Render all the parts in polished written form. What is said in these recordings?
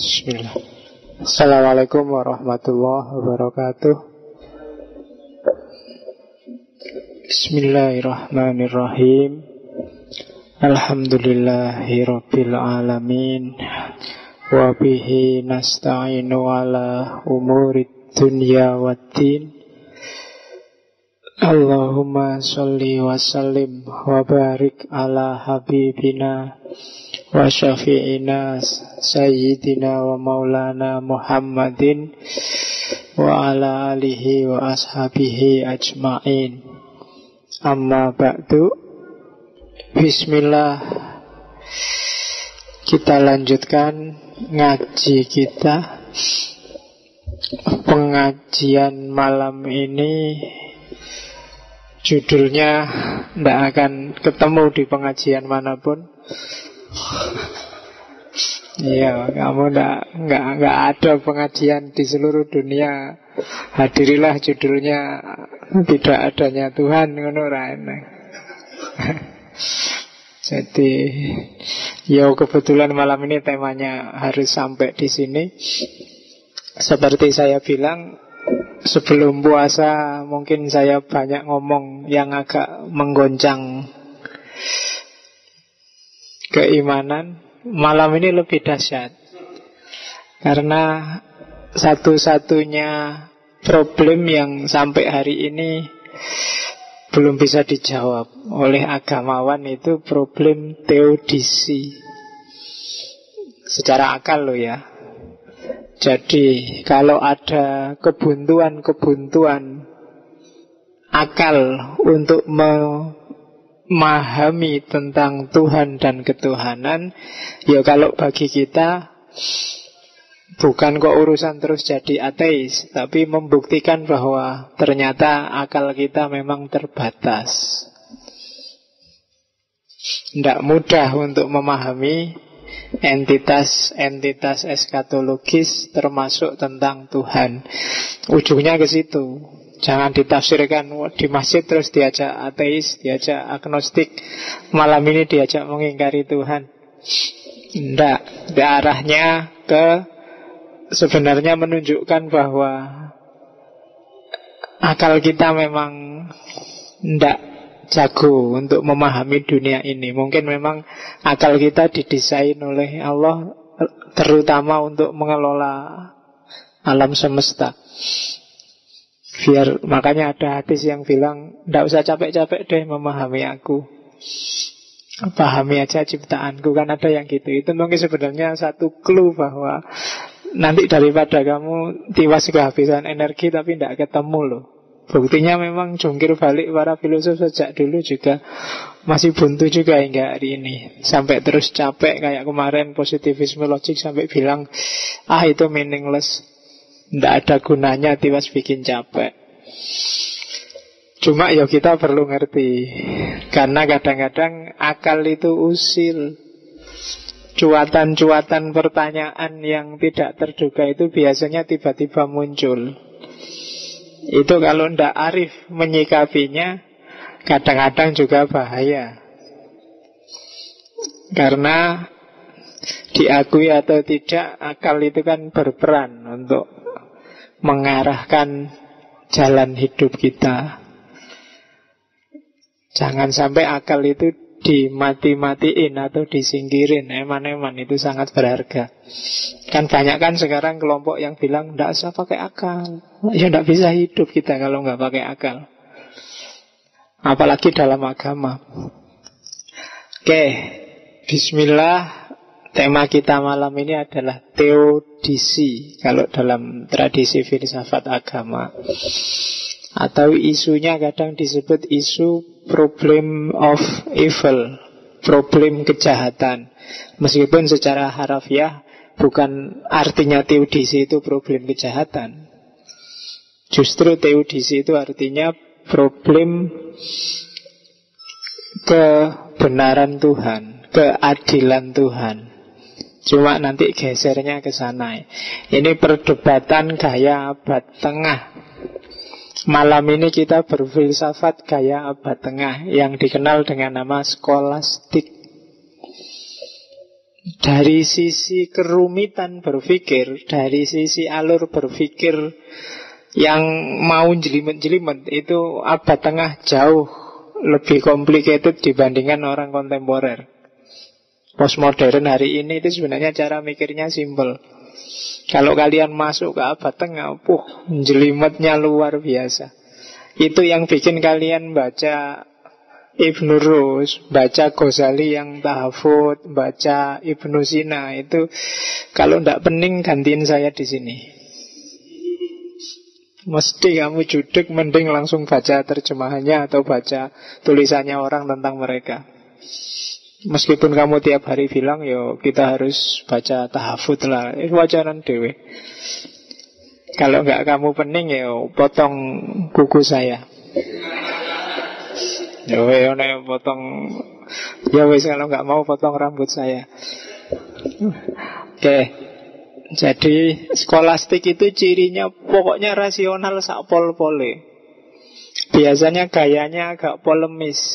Bismillah. Assalamualaikum warahmatullahi wabarakatuh. Bismillahirrahmanirrahim. Alhamdulillahi rabbil alamin. Wa bihi nasta'inu ala umurid dunya waddin. Allahumma sholli wa sallim wa barik ala habibina wa syafi'ina sayyidina wa maulana Muhammadin wa ala alihi wa ashabihi ajma'in. Amma ba'du. Bismillah. Kita lanjutkan ngaji kita. Pengajian malam ini judulnya tidak akan ketemu di pengajian manapun. Iya, kamu nggak ada pengajian di seluruh dunia. Hadirilah judulnya tidak adanya Tuhan, ngono ra enak. Jadi, ya kebetulan malam ini temanya harus sampai di sini. Seperti saya bilang, sebelum puasa mungkin saya banyak ngomong yang agak menggoncang keimanan. Malam ini lebih dahsyat karena satu-satunya problem yang sampai hari ini belum bisa dijawab oleh agamawan itu problem teodisi. Secara akal loh ya. Jadi kalau ada kebuntuan akal untuk memahami tentang Tuhan dan ketuhanan, ya kalau bagi kita bukan kok urusan terus jadi ateis, tapi membuktikan bahwa ternyata akal kita memang terbatas. Tidak mudah untuk memahami entitas eskatologis termasuk tentang Tuhan. Ujungnya ke situ. Jangan ditafsirkan di masjid terus diajak ateis, diajak agnostik, malam ini diajak mengingkari Tuhan. Tidak, arahnya ke sebenarnya menunjukkan bahwa akal kita memang tidak jago untuk memahami dunia ini. Mungkin memang akal kita didesain oleh Allah terutama untuk mengelola alam semesta. Makanya ada hadis yang bilang, tidak usah capek-capek deh memahami aku, pahami aja ciptaanku. Kan ada yang gitu. Itu mungkin sebenarnya satu clue bahwa nanti daripada kamu tiwas kehabisan energi tapi tidak ketemu loh. Buktinya memang jungkir balik para filosof sejak dulu juga masih buntu juga hingga hari ini. Sampai terus capek kayak kemarin positivisme logik sampai bilang itu meaningless, tidak ada gunanya, tiwas bikin capek. Cuma ya kita perlu ngerti, karena kadang-kadang akal itu usil. Cuatan-cuatan pertanyaan yang tidak terduga itu biasanya tiba-tiba muncul. Itu kalau ndak arif menyikapinya, kadang-kadang juga bahaya. Karena diakui atau tidak, akal itu kan berperan untuk mengarahkan jalan hidup kita. Jangan sampai akal itu dimati-matiin atau disingkirin. Eman-eman itu sangat berharga. Kan banyak kan sekarang kelompok yang bilang tidak usah pakai akal. Ya tidak bisa hidup kita kalau nggak pakai akal. Apalagi dalam agama. Oke, bismillah. Tema kita malam ini adalah teodisi, kalau dalam tradisi filsafat agama. Atau isunya kadang disebut isu problem of evil, problem kejahatan. Meskipun secara harafiah bukan artinya teodisi itu problem kejahatan. Justru teodisi itu artinya problem kebenaran Tuhan, keadilan Tuhan. Cuma nanti gesernya ke sana. Ini perdebatan gaya abad tengah. Malam ini kita berfilsafat gaya abad tengah yang dikenal dengan nama skolastik. Dari sisi kerumitan berpikir, dari sisi alur berpikir yang mau jelimet-jelimet, itu abad tengah jauh lebih complicated dibandingkan orang kontemporer. Postmodern hari ini itu sebenarnya cara mikirnya simple. Kalau kalian masuk ke abad tengah, jelimetnya luar biasa. Itu yang bikin kalian baca Ibnu Rus, baca Ghazali yang tahafut, baca Ibnu Sina. Itu kalau tidak pening gantiin saya di sini. Mesti kamu judek, mending langsung baca terjemahannya atau baca tulisannya orang tentang mereka. Meskipun kamu tiap hari bilang, yo kita harus baca tahafut lah, wajaran dewe. Kalau nggak kamu pening, yo potong kuku saya. Ya potong. Ya wes, kalau nggak mau potong rambut saya. Oke. Jadi skolastik itu cirinya pokoknya rasional sak pol-pole. Biasanya gayanya agak polemis.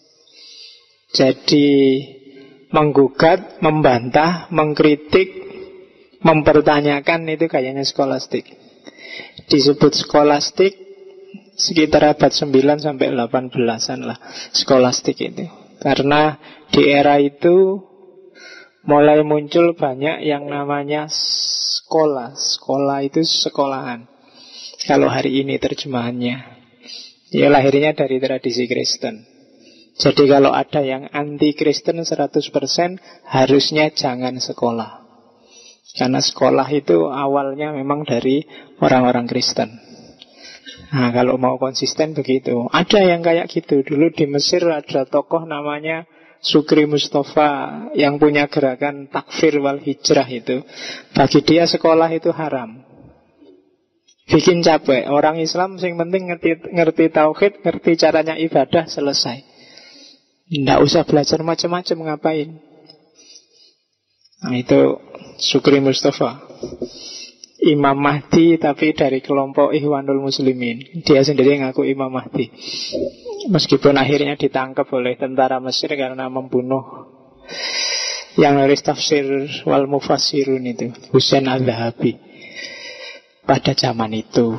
Jadi menggugat, membantah, mengkritik, mempertanyakan, itu gayanya skolastik. Disebut skolastik sekitar abad 9 sampai 18-an lah, skolastik itu. Karena di era itu mulai muncul banyak yang namanya sekolah. Sekolah itu sekolahan. Kalau hari ini terjemahannya, ya lahirnya dari tradisi Kristen. Jadi kalau ada yang anti Kristen 100%, harusnya jangan sekolah. Karena sekolah itu awalnya memang dari orang-orang Kristen. Nah, kalau mau konsisten begitu. Ada yang kayak gitu. Dulu di Mesir ada tokoh namanya Sukri Mustafa yang punya gerakan takfir wal hijrah itu. Bagi dia sekolah itu haram. Bikin capek. Orang Islam yang penting ngerti tauhid, ngerti caranya ibadah, selesai. Nggak usah belajar macam-macam, ngapain. Nah, itu Sukri Mustafa. Imam Mahdi tapi dari kelompok Ikhwanul Muslimin. Dia sendiri ngaku Imam Mahdi. Meskipun akhirnya ditangkap oleh tentara Mesir karena membunuh yang nulis tafsir wal mufassirun itu, Husain al-Dhahabi. Pada zaman itu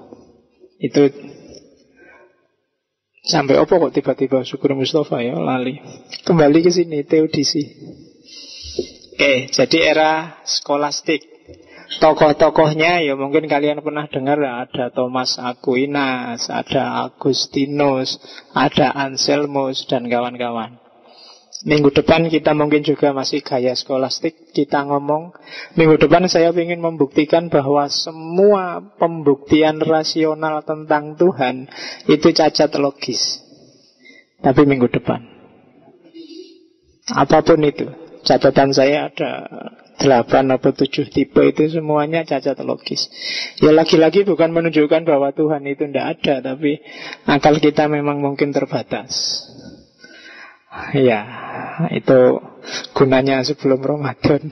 sampai opo kok tiba-tiba Syukur Mustafa ya lali. Kembali ke sini, teodisi. Oke, jadi era skolastik. Tokoh-tokohnya ya mungkin kalian pernah dengar, ada Thomas Aquinas, ada Agustinus, ada Anselmus dan kawan-kawan. Minggu depan kita mungkin juga masih gaya skolastik. Kita ngomong, minggu depan saya ingin membuktikan bahwa semua pembuktian rasional tentang Tuhan itu cacat logis. Tapi minggu depan, apapun itu, catatan saya ada 8 atau 7 tipe, itu semuanya cacat logis. Ya lagi-lagi bukan menunjukkan bahwa Tuhan itu tidak ada, tapi akal kita memang mungkin terbatas. Ya, itu gunanya sebelum Ramadan.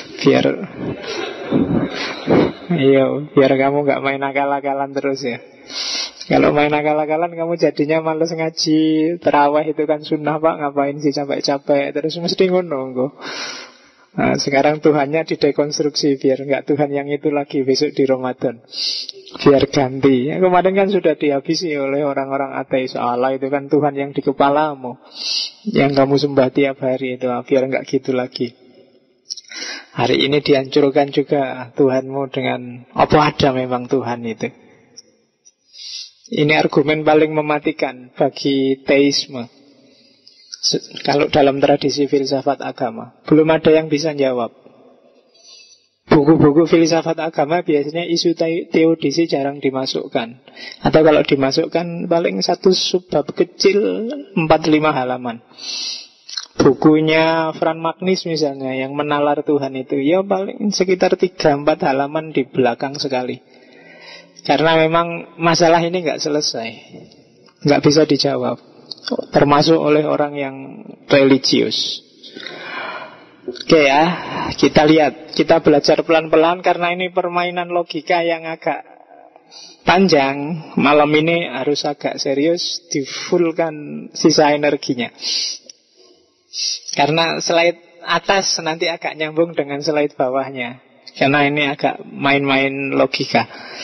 Biar kamu gak main akal-akalan terus ya. Kalau main akal-akalan kamu jadinya males ngaji. Terawih itu kan sunnah pak, ngapain sih capek-capek. Terus mesti ngono. Nah, sekarang Tuhannya didekonstruksi biar nggak Tuhan yang itu lagi besok di Ramadan. Biar ganti. Ya, kemarin kan sudah dihabisi oleh orang-orang ateis. Allah itu kan Tuhan yang di kepalamu, yang kamu sembah tiap hari itu. Biar nggak gitu lagi. Hari ini dihancurkan juga Tuhanmu dengan apa ada memang Tuhan itu. Ini argumen paling mematikan bagi teisme. Kalau dalam tradisi filsafat agama, belum ada yang bisa jawab. Buku-buku filsafat agama biasanya isu teodisi jarang dimasukkan. Atau kalau dimasukkan paling satu subbab kecil 4-5 halaman. Bukunya Franz Magnus misalnya yang menalar Tuhan itu, ya paling sekitar 3-4 halaman di belakang sekali. Karena memang masalah ini nggak selesai, nggak bisa dijawab, termasuk oleh orang yang religius. Oke ya, kita lihat, kita belajar pelan-pelan karena ini permainan logika yang agak panjang. Malam ini harus agak serius, difullkan sisa energinya. Karena slide atas nanti agak nyambung dengan slide bawahnya, karena ini agak main-main logika.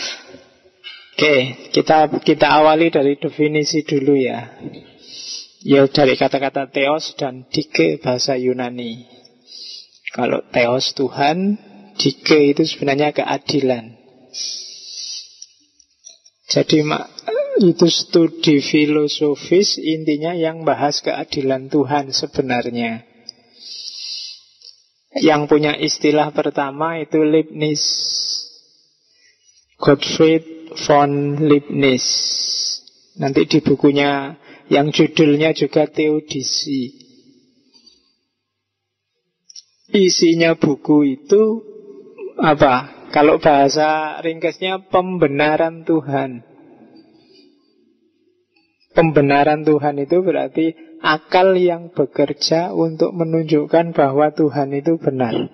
Oke, kita awali dari definisi dulu ya. Ya dari kata-kata theos dan dike bahasa Yunani. Kalau theos Tuhan, dike itu sebenarnya keadilan. Jadi itu studi filosofis intinya yang bahas keadilan Tuhan sebenarnya. Yang punya istilah pertama itu Leibniz, Gottfried von Leibniz. Nanti di bukunya yang judulnya juga Theodicee. Isinya buku itu apa? Kalau bahasa ringkasnya pembenaran Tuhan. Pembenaran Tuhan itu berarti akal yang bekerja untuk menunjukkan bahwa Tuhan itu benar.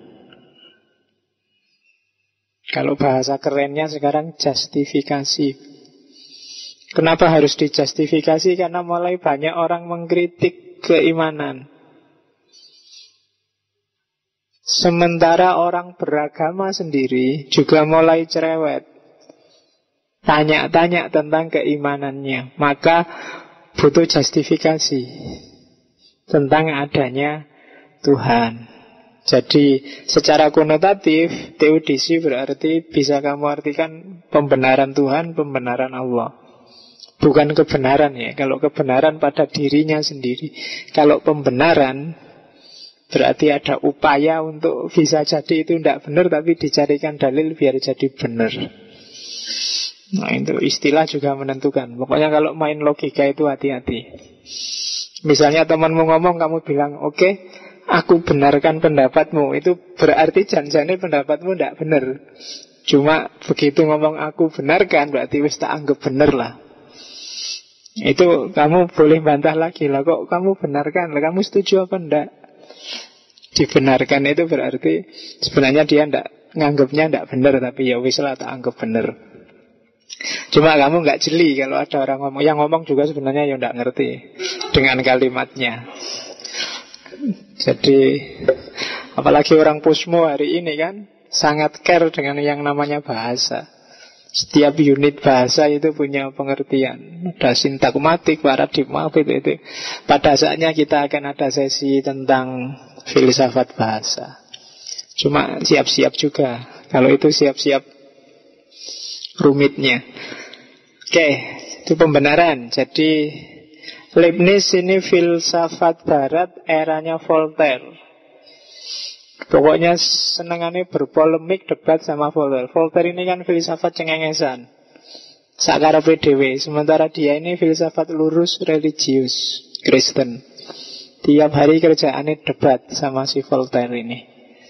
Kalau bahasa kerennya sekarang justifikasi. Kenapa harus dijustifikasi? Karena mulai banyak orang mengkritik keimanan. Sementara orang beragama sendiri juga mulai cerewet, tanya-tanya tentang keimanannya. Maka butuh justifikasi tentang adanya Tuhan. Jadi secara konotatif Theodicee berarti bisa kamu artikan pembenaran Tuhan, pembenaran Allah. Bukan kebenaran ya. Kalau kebenaran pada dirinya sendiri. Kalau pembenaran berarti ada upaya untuk bisa jadi itu tidak benar, tapi dicarikan dalil biar jadi benar. Nah itu istilah juga menentukan. Pokoknya kalau main logika itu hati-hati. Misalnya temanmu ngomong, kamu bilang oke, aku benarkan pendapatmu. Itu berarti janjane pendapatmu tidak benar. Cuma begitu ngomong aku benarkan, berarti wis tak anggap benar lah. Itu kamu boleh bantah lagi lah, kok kamu benarkan lah, kamu setuju apa enggak? Dibenarkan itu berarti sebenarnya dia nganggapnya tidak benar, tapi ya wis lah tak anggap benar. Cuma kamu nggak jeli kalau ada orang ngomong. Yang ngomong juga sebenarnya ya nggak ngerti dengan kalimatnya. Jadi apalagi orang Pusmo hari ini kan sangat care dengan yang namanya bahasa. Setiap unit bahasa itu punya pengertian. Ada sintagmatik, paradigma itu. Pada saatnya kita akan ada sesi tentang filsafat bahasa. Cuma siap-siap juga. Kalau itu siap-siap rumitnya. Oke, itu pembenaran. Jadi Leibniz ini filsafat barat eranya Voltaire. Pokoknya senengannya berpolemik, debat sama Voltaire. Voltaire ini kan filsafat cengengesan, sakarepe dhewe. Sementara dia ini filsafat lurus, religius, Kristen. Tiap hari kerjaannya debat sama si Voltaire ini.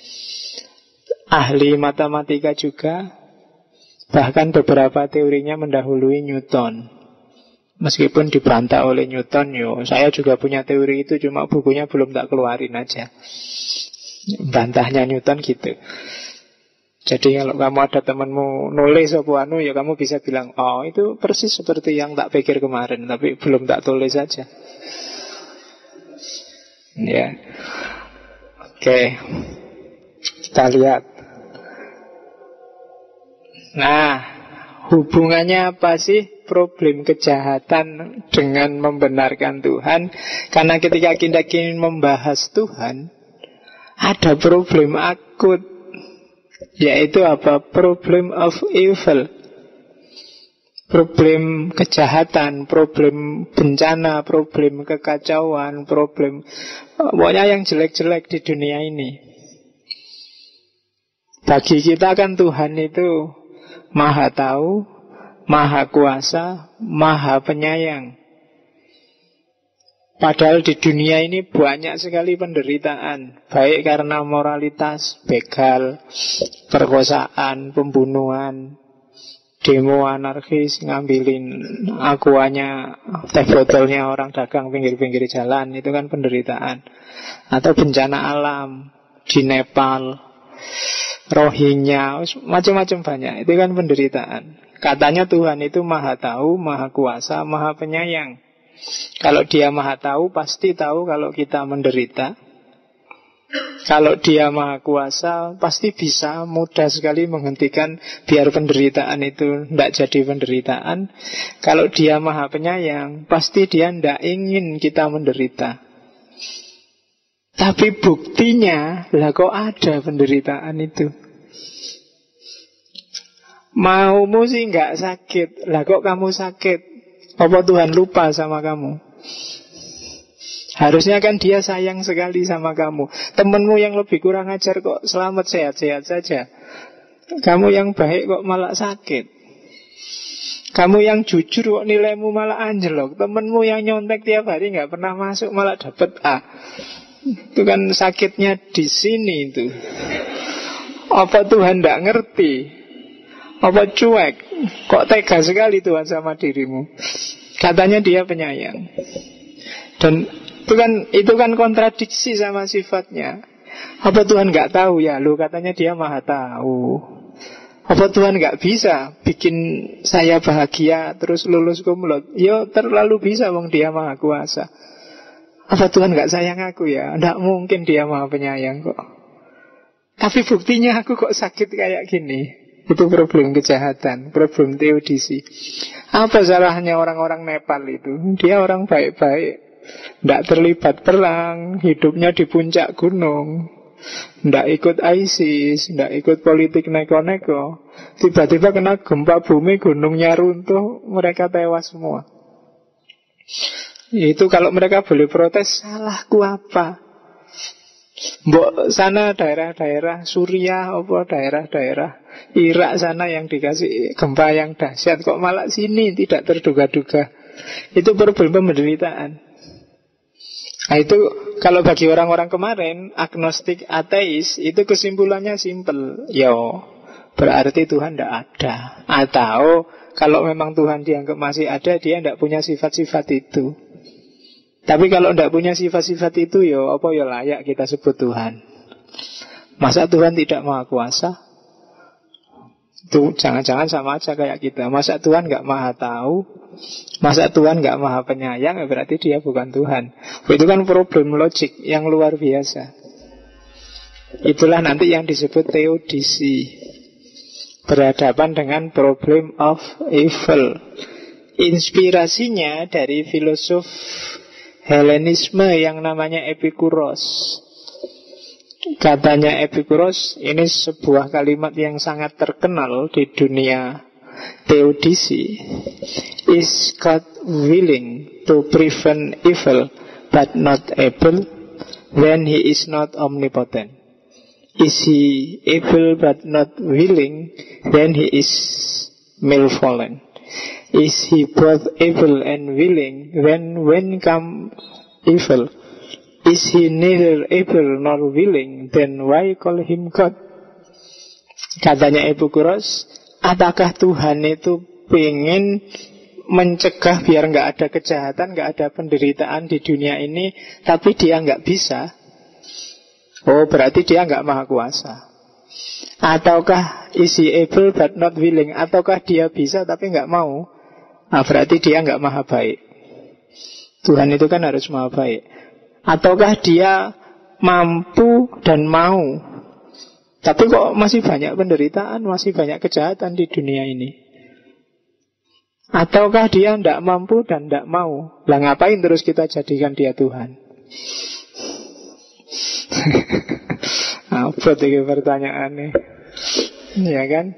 Ahli matematika juga. Bahkan beberapa teorinya mendahului Newton. Meskipun dibantah oleh Newton, saya juga punya teori itu, cuma bukunya belum tak keluarin aja. Bantahnya Newton gitu. Jadi kalau kamu ada temanmu nulis apa ya kamu bisa bilang, oh itu persis seperti yang tak pikir kemarin, tapi belum tak tulis aja. Ya. Oke. Kita lihat. Nah, hubungannya apa sih problem kejahatan dengan membenarkan Tuhan? Karena ketika kita ingin membahas Tuhan, ada problem akut, yaitu apa? Problem of evil. Problem kejahatan, problem bencana, problem kekacauan, problem pokoknya yang jelek-jelek di dunia ini. Bagi kita kan Tuhan itu Maha tahu, Maha kuasa, Maha penyayang. Padahal di dunia ini banyak sekali penderitaan, baik karena moralitas, begal, perkosaan, pembunuhan, demo anarkis, ngambilin akuanya, teh botolnya orang dagang pinggir-pinggir jalan, itu kan penderitaan. Atau bencana alam di Nepal, Rohingya, macam-macam banyak, itu kan penderitaan. Katanya Tuhan itu Maha tahu, Maha kuasa, Maha penyayang. Kalau dia Maha tahu, pasti tahu kalau kita menderita. Kalau dia maha kuasa, pasti bisa mudah sekali menghentikan biar penderitaan itu tidak jadi penderitaan. Kalau dia maha penyayang, pasti dia tidak ingin kita menderita. Tapi buktinya, lah kok ada penderitaan itu. Maumu sih nggak sakit, lah kok kamu sakit? Apa Tuhan lupa sama kamu? Harusnya kan dia sayang sekali sama kamu. Temenmu yang lebih kurang ajar kok selamat sehat-sehat saja. Kamu yang baik kok malah sakit. Kamu yang jujur kok nilaimu malah anjlok. Temenmu yang nyontek tiap hari gak pernah masuk malah dapat A. Itu kan sakitnya di sini itu. Apa Tuhan gak ngerti? Apa cuek? Kok tega sekali Tuhan sama dirimu? Katanya dia penyayang. Dan itu kan kontradiksi sama sifatnya. Apa Tuhan gak tahu ya? Loh, katanya dia maha tahu. Apa Tuhan gak bisa bikin saya bahagia terus lulus kumlot? Ya terlalu bisa, wong dia maha kuasa. Apa Tuhan gak sayang aku ya? Nggak mungkin, dia maha penyayang kok. Tapi buktinya aku kok sakit kayak gini. Itu problem kejahatan, problem teodisi. Apa salahnya orang-orang Nepal itu? Dia orang baik-baik, tidak terlibat perang, hidupnya di puncak gunung, tidak ikut ISIS, tidak ikut politik neko-neko. Tiba-tiba kena gempa bumi, gunungnya runtuh, mereka tewas semua. Itu kalau mereka boleh protes, salahku apa? Mbok sana daerah-daerah Suriah, apa daerah-daerah Irak sana yang dikasih gempa yang dahsyat, kok malah sini tidak terduga-duga. Itu problem penderitaan. Nah itu kalau bagi orang-orang kemarin agnostik ateis, itu kesimpulannya simpel. Yo, berarti Tuhan tidak ada. Atau kalau memang Tuhan dianggap masih ada, dia tidak punya sifat-sifat itu. Tapi kalau tidak punya sifat-sifat itu, yo apa yo layak kita sebut Tuhan? Masa Tuhan tidak maha kuasa? Itu jangan-jangan sama aja kayak kita. Masa Tuhan nggak maha tahu? Masa Tuhan nggak maha penyayang? Ya berarti dia bukan Tuhan. Itu kan problem logik yang luar biasa. Itulah nanti yang disebut teodisi, berhadapan dengan problem of evil. Inspirasinya dari filosof Helenisme yang namanya Epikuros. Katanya Epikuros, ini sebuah kalimat yang sangat terkenal di dunia teodisi. Is God willing to prevent evil but not able? Then he is not omnipotent. Is he able but not willing? Then he is malevolent. Is he both able and willing? When come evil? Is he neither able nor willing? Then why call him God? Katanya Epikuros, apakah Tuhan itu pengen mencegah biar nggak ada kejahatan, nggak ada penderitaan di dunia ini, tapi dia nggak bisa? Oh, berarti dia nggak maha kuasa. Ataukah is he able but not willing? Ataukah dia bisa tapi nggak mau? Nah, berarti dia nggak maha baik. Tuhan itu kan harus maha baik. Ataukah dia mampu dan mau, tapi kok masih banyak penderitaan, masih banyak kejahatan di dunia ini? Ataukah dia tidak mampu dan tidak mau? Lah ngapain terus kita jadikan dia Tuhan? Apa itu pertanyaannya? Ya kan?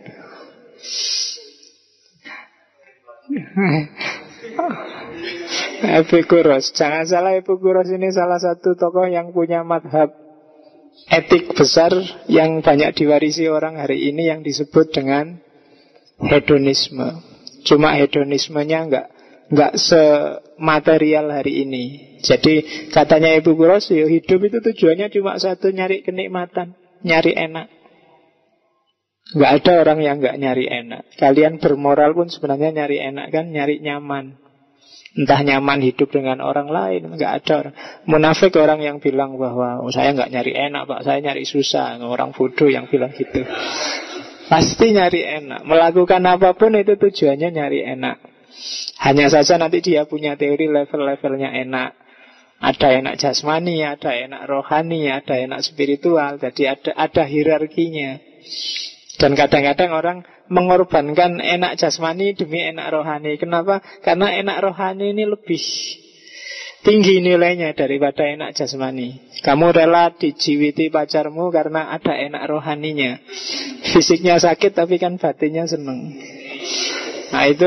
Epikuros, jangan salah, Epikuros ini salah satu tokoh yang punya madhab etik besar yang banyak diwarisi orang hari ini, yang disebut dengan hedonisme. Cuma hedonismenya nggak sematerial hari ini. Jadi katanya Epikuros, hidup itu tujuannya cuma satu, nyari kenikmatan, nyari enak. Nggak ada orang yang nggak nyari enak. Kalian bermoral pun sebenarnya nyari enak kan, nyari nyaman. Entah nyaman hidup dengan orang lain, nggak ada orang munafik, orang yang bilang bahwa saya nggak nyari enak pak, saya nyari susah. Orang bodoh yang bilang gitu. Pasti nyari enak. Melakukan apapun itu tujuannya nyari enak. Hanya saja nanti dia punya teori level-levelnya enak. Ada enak jasmani, ada enak rohani, ada enak spiritual. Jadi ada hierarkinya. Dan kadang-kadang orang mengorbankan enak jasmani demi enak rohani. Kenapa? Karena enak rohani ini lebih tinggi nilainya daripada enak jasmani. Kamu rela dijiwiti pacarmu karena ada enak rohaninya. Fisiknya sakit tapi kan batinnya seneng. Nah itu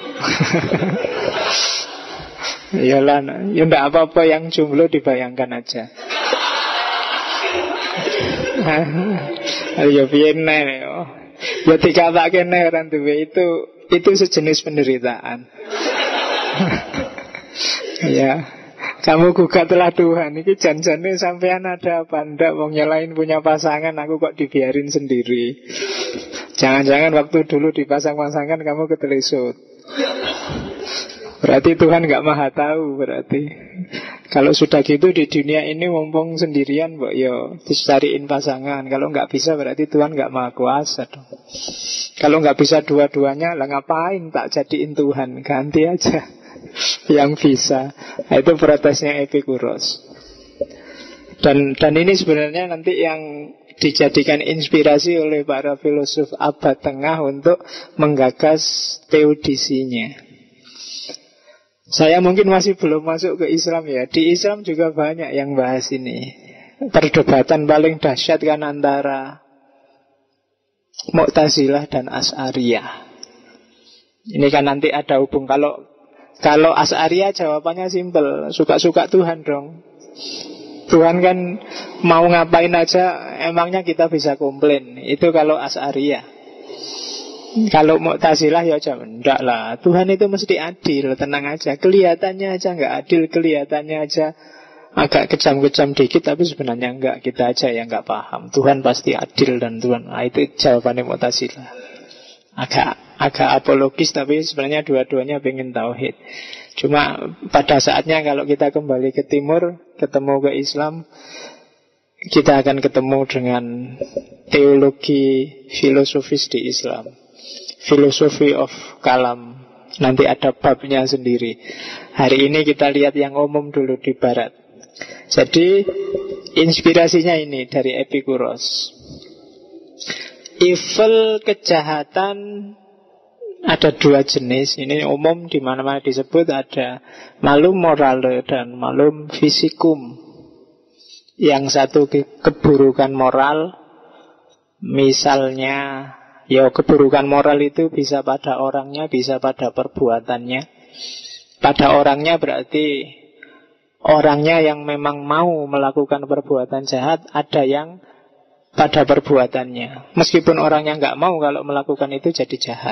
Yalah, ya enggak apa-apa yang jomblo dibayangkan aja. Ya piye ya dikatake nek ora duwe itu sejenis penderitaan. Ya, kamu gugatlah Tuhan. Ini janjane sampean ada apa ndak wong nyelain punya pasangan, aku kok dibiarin sendiri. Jangan-jangan waktu dulu dipasang-pasangkan kamu ketelisut. Berarti Tuhan gak maha tahu berarti. Kalau sudah gitu di dunia ini mumpung sendirian, mbok yo dicariin pasangan. Kalau gak bisa berarti Tuhan gak maha kuasa dong. Kalau gak bisa dua-duanya, lah ngapain tak jadiin Tuhan? Ganti aja yang bisa. Nah, itu protesnya Epikuros. Dan ini sebenarnya nanti yang dijadikan inspirasi oleh para filosof abad tengah untuk menggagas teodisinya. Saya mungkin masih belum masuk ke Islam ya. Di Islam juga banyak yang bahas ini. Perdebatan paling dahsyat kan antara Mu'tazilah dan Asy'ariyah. Ini kan nanti ada hubung. Kalau Asy'ariyah jawabannya simpel, suka-suka Tuhan dong. Tuhan kan mau ngapain aja, emangnya kita bisa komplain. Itu kalau Asy'ariyah. Kalau Mu'tazilah ya jangan, enggak lah, Tuhan itu mesti adil, tenang aja. Kelihatannya aja enggak adil, kelihatannya aja agak kejam-kejam dikit, tapi sebenarnya enggak, kita aja yang enggak paham. Tuhan pasti adil dan Tuhan, itu jawabannya Mu'tazilah. Agak apologis, tapi sebenarnya dua-duanya pengen tauhid. Cuma pada saatnya kalau kita kembali ke timur, ketemu ke Islam, kita akan ketemu dengan teologi filosofis di Islam. Philosophy of Kalam. Nanti ada babnya sendiri. Hari ini kita lihat yang umum dulu di barat. Jadi inspirasinya ini dari Epikuros. Evil, kejahatan, ada dua jenis. Ini umum di mana-mana disebut. Ada malum morale dan malum fisikum. Yang satu keburukan moral. Misalnya, ya keburukan moral itu bisa pada orangnya, bisa pada perbuatannya. Pada orangnya berarti orangnya yang memang mau melakukan perbuatan jahat, ada yang pada perbuatannya. Meskipun orangnya nggak mau, kalau melakukan itu jadi jahat.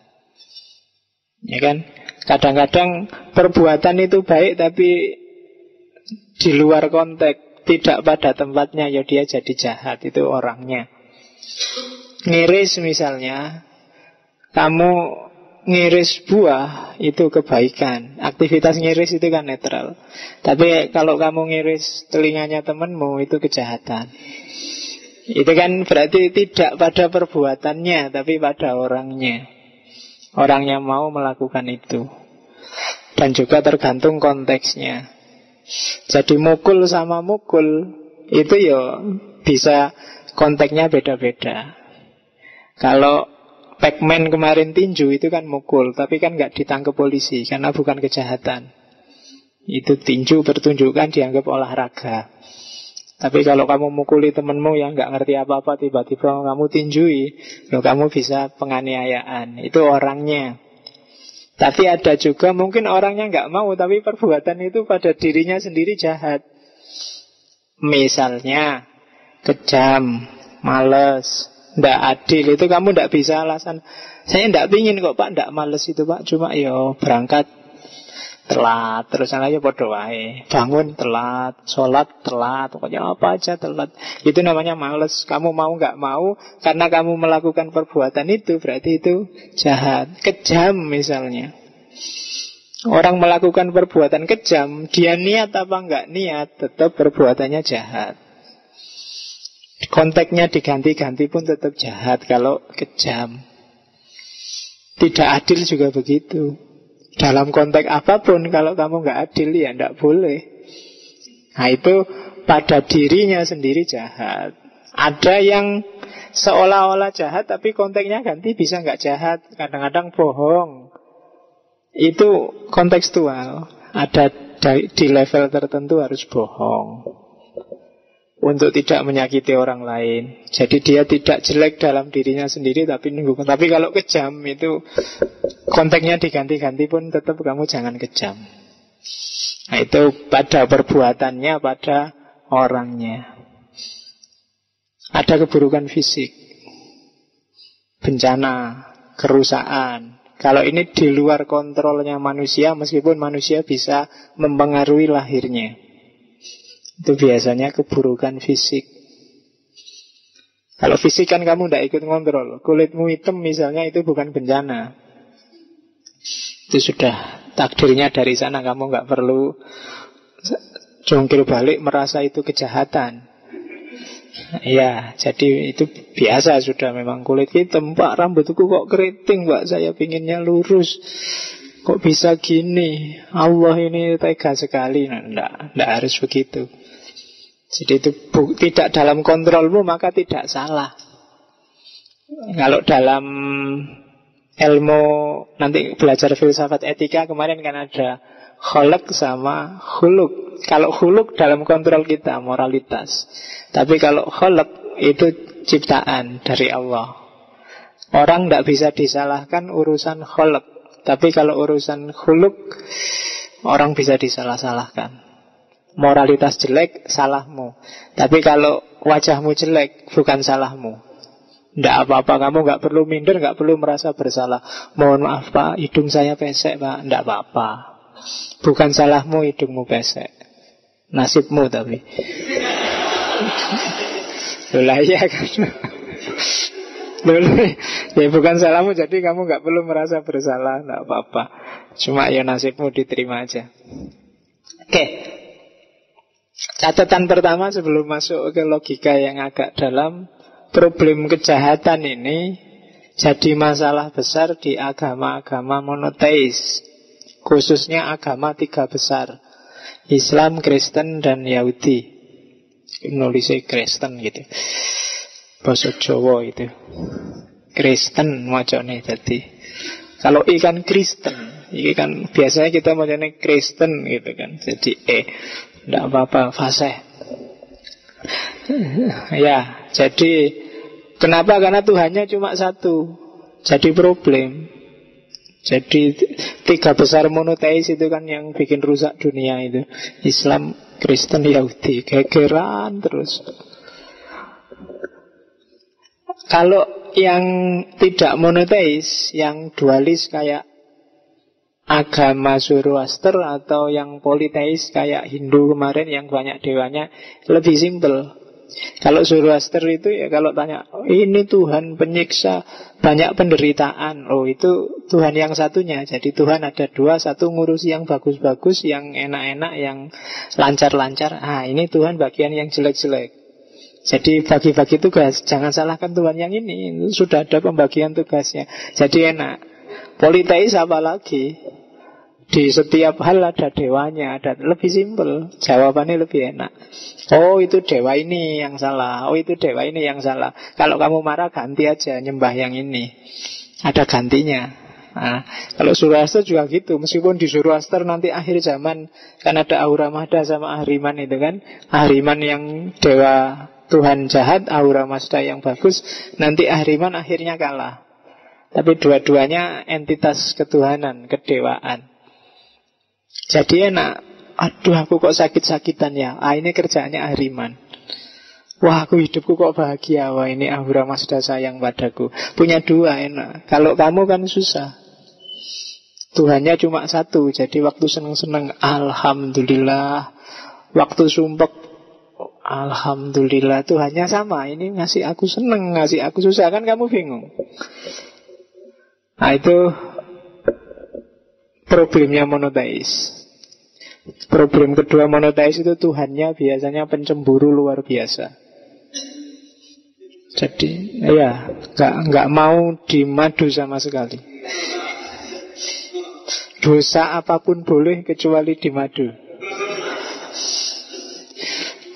Ya kan? Kadang-kadang perbuatan itu baik tapi di luar konteks, tidak pada tempatnya, ya dia jadi jahat. Itu orangnya. Ngiris misalnya, kamu ngiris buah itu kebaikan. Aktivitas ngiris itu kan netral. Tapi kalau kamu ngiris telinganya temanmu, itu kejahatan. Itu kan berarti tidak pada perbuatannya, tapi pada orangnya. Orangnya mau melakukan itu. Dan juga tergantung konteksnya. Jadi mukul sama mukul itu ya bisa konteksnya beda-beda. Kalau Pac-Man kemarin tinju itu kan mukul, tapi kan nggak ditangkap polisi karena bukan kejahatan. Itu tinju pertunjukan dianggap olahraga. Tapi kalau kamu mukuli temenmu yang nggak ngerti apa-apa, tiba-tiba kamu tinjui, loh, kamu bisa penganiayaan. Itu orangnya. Tapi ada juga mungkin orangnya nggak mau, tapi perbuatan itu pada dirinya sendiri jahat. Misalnya kejam, males, nggak adil. Itu kamu nggak bisa alasan, saya nggak pingin kok Pak, nggak males itu Pak, cuma yo berangkat telat, terus aja podo wae, bangun telat, sholat telat, pokoknya apa aja telat. Itu namanya males. Kamu mau nggak mau, karena kamu melakukan perbuatan itu, berarti itu jahat. Kejam misalnya, orang melakukan perbuatan kejam, dia niat apa nggak niat, tetap perbuatannya jahat. Konteksnya diganti-ganti pun tetap jahat kalau kejam. Tidak adil juga begitu. Dalam konteks apapun, kalau kamu nggak adil ya nggak boleh. Nah itu pada dirinya sendiri jahat. Ada yang seolah-olah jahat tapi konteksnya ganti bisa nggak jahat. Kadang-kadang bohong. Itu kontekstual. Ada di level tertentu harus bohong untuk tidak menyakiti orang lain. Jadi dia tidak jelek dalam dirinya sendiri tapi nunggu. Tapi kalau kejam itu konteksnya diganti-ganti pun tetap kamu jangan kejam. Nah itu pada perbuatannya, pada orangnya. Ada keburukan fisik, bencana, kerusakan. Kalau ini di luar kontrolnya manusia, meskipun manusia bisa mempengaruhi lahirnya, itu biasanya keburukan fisik. Kalau fisik kan kamu tidak ikut kontrol. Kulitmu hitam misalnya itu bukan bencana. Itu sudah takdirnya dari sana. Kamu nggak perlu jongkir balik merasa itu kejahatan. Ya, jadi itu biasa sudah memang kulit hitam. Pak, rambutku kok keriting, Pak, saya pinginnya lurus. Kok bisa gini? Allah ini tega sekali. Nah, enggak harus begitu. Jadi itu tidak dalam kontrolmu maka tidak salah. Kalau dalam ilmu nanti belajar filsafat etika kemarin kan ada kholq sama khuluk. Kalau khuluk dalam kontrol kita, moralitas. Tapi kalau kholq itu ciptaan dari Allah. Orang tidak bisa disalahkan urusan kholq. Tapi kalau urusan khuluk, orang bisa disalah-salahkan. Moralitas jelek, salahmu. Tapi kalau wajahmu jelek, bukan salahmu. Tidak apa-apa, kamu nggak perlu minder, nggak perlu merasa bersalah. Mohon maaf Pak, hidung saya pesek Pak. Tidak apa-apa. Bukan salahmu hidungmu pesek. Nasibmu tapi. Loh iya kan. Ya bukan salahmu, jadi kamu nggak perlu merasa bersalah. Tidak apa-apa. Cuma ya nasibmu diterima aja. Oke. Catatan pertama sebelum masuk ke logika yang agak dalam, problem kejahatan ini jadi masalah besar di agama-agama monoteis, khususnya agama tiga besar, Islam, Kristen, dan Yahudi. Nulisnya Kristen gitu, bahasa Jawa itu Kristen macamnya. Jadi kalau I kan Kristen, ini kan biasanya kita macamnya Kristen gitu kan. Jadi tidak apa-apa, fasih. Ya, jadi kenapa? Karena Tuhannya cuma satu. Jadi problem. Jadi tiga besar monoteis itu kan yang bikin rusak dunia itu. Islam, Kristen, Yahudi. Gegeran terus. Kalau yang tidak monoteis, yang dualis kayak agama Zoroaster atau yang politeis kayak Hindu kemarin yang banyak dewanya, lebih simpel. Kalau Zoroaster itu ya kalau tanya, ini Tuhan penyiksa, banyak penderitaan. Oh itu Tuhan yang satunya. Jadi Tuhan ada dua, satu ngurusi yang bagus-bagus, yang enak-enak, yang lancar-lancar. Ini Tuhan bagian yang jelek-jelek. Jadi bagi-bagi tugas. Jangan salahkan Tuhan yang ini, sudah ada pembagian tugasnya. Jadi enak. Politeis apa lagi? Di setiap hal ada dewanya, ada lebih simpel, jawabannya lebih enak. Oh itu dewa ini yang salah, oh itu dewa ini yang salah. Kalau kamu marah ganti aja, nyembah yang ini, ada gantinya. Nah, kalau Zoroaster juga gitu, meskipun di Zoroaster nanti akhir zaman kan ada Ahura Mazda sama Ahriman itu kan. Ahriman yang dewa Tuhan jahat, Ahura Mazda yang bagus. Nanti Ahriman akhirnya kalah. Tapi dua-duanya entitas ketuhanan, kedewaan. Jadi enak. Aduh aku kok sakit-sakitan ya. Ini kerjaannya Ahriman. Wah aku hidupku kok bahagia. Wah ini Ahura Mazda sayang padaku. Punya dua enak. Kalau kamu kan susah. Tuhannya cuma satu. Jadi waktu seneng-seneng alhamdulillah. Waktu sumpek alhamdulillah. Tuhannya sama. Ini ngasih aku seneng, ngasih aku susah. Kan kamu bingung. Nah itu problemnya monoteis. Problem kedua monoteis itu Tuhannya biasanya pencemburu luar biasa. Jadi ya nggak mau dimadu sama sekali. Dosa apapun boleh kecuali dimadu.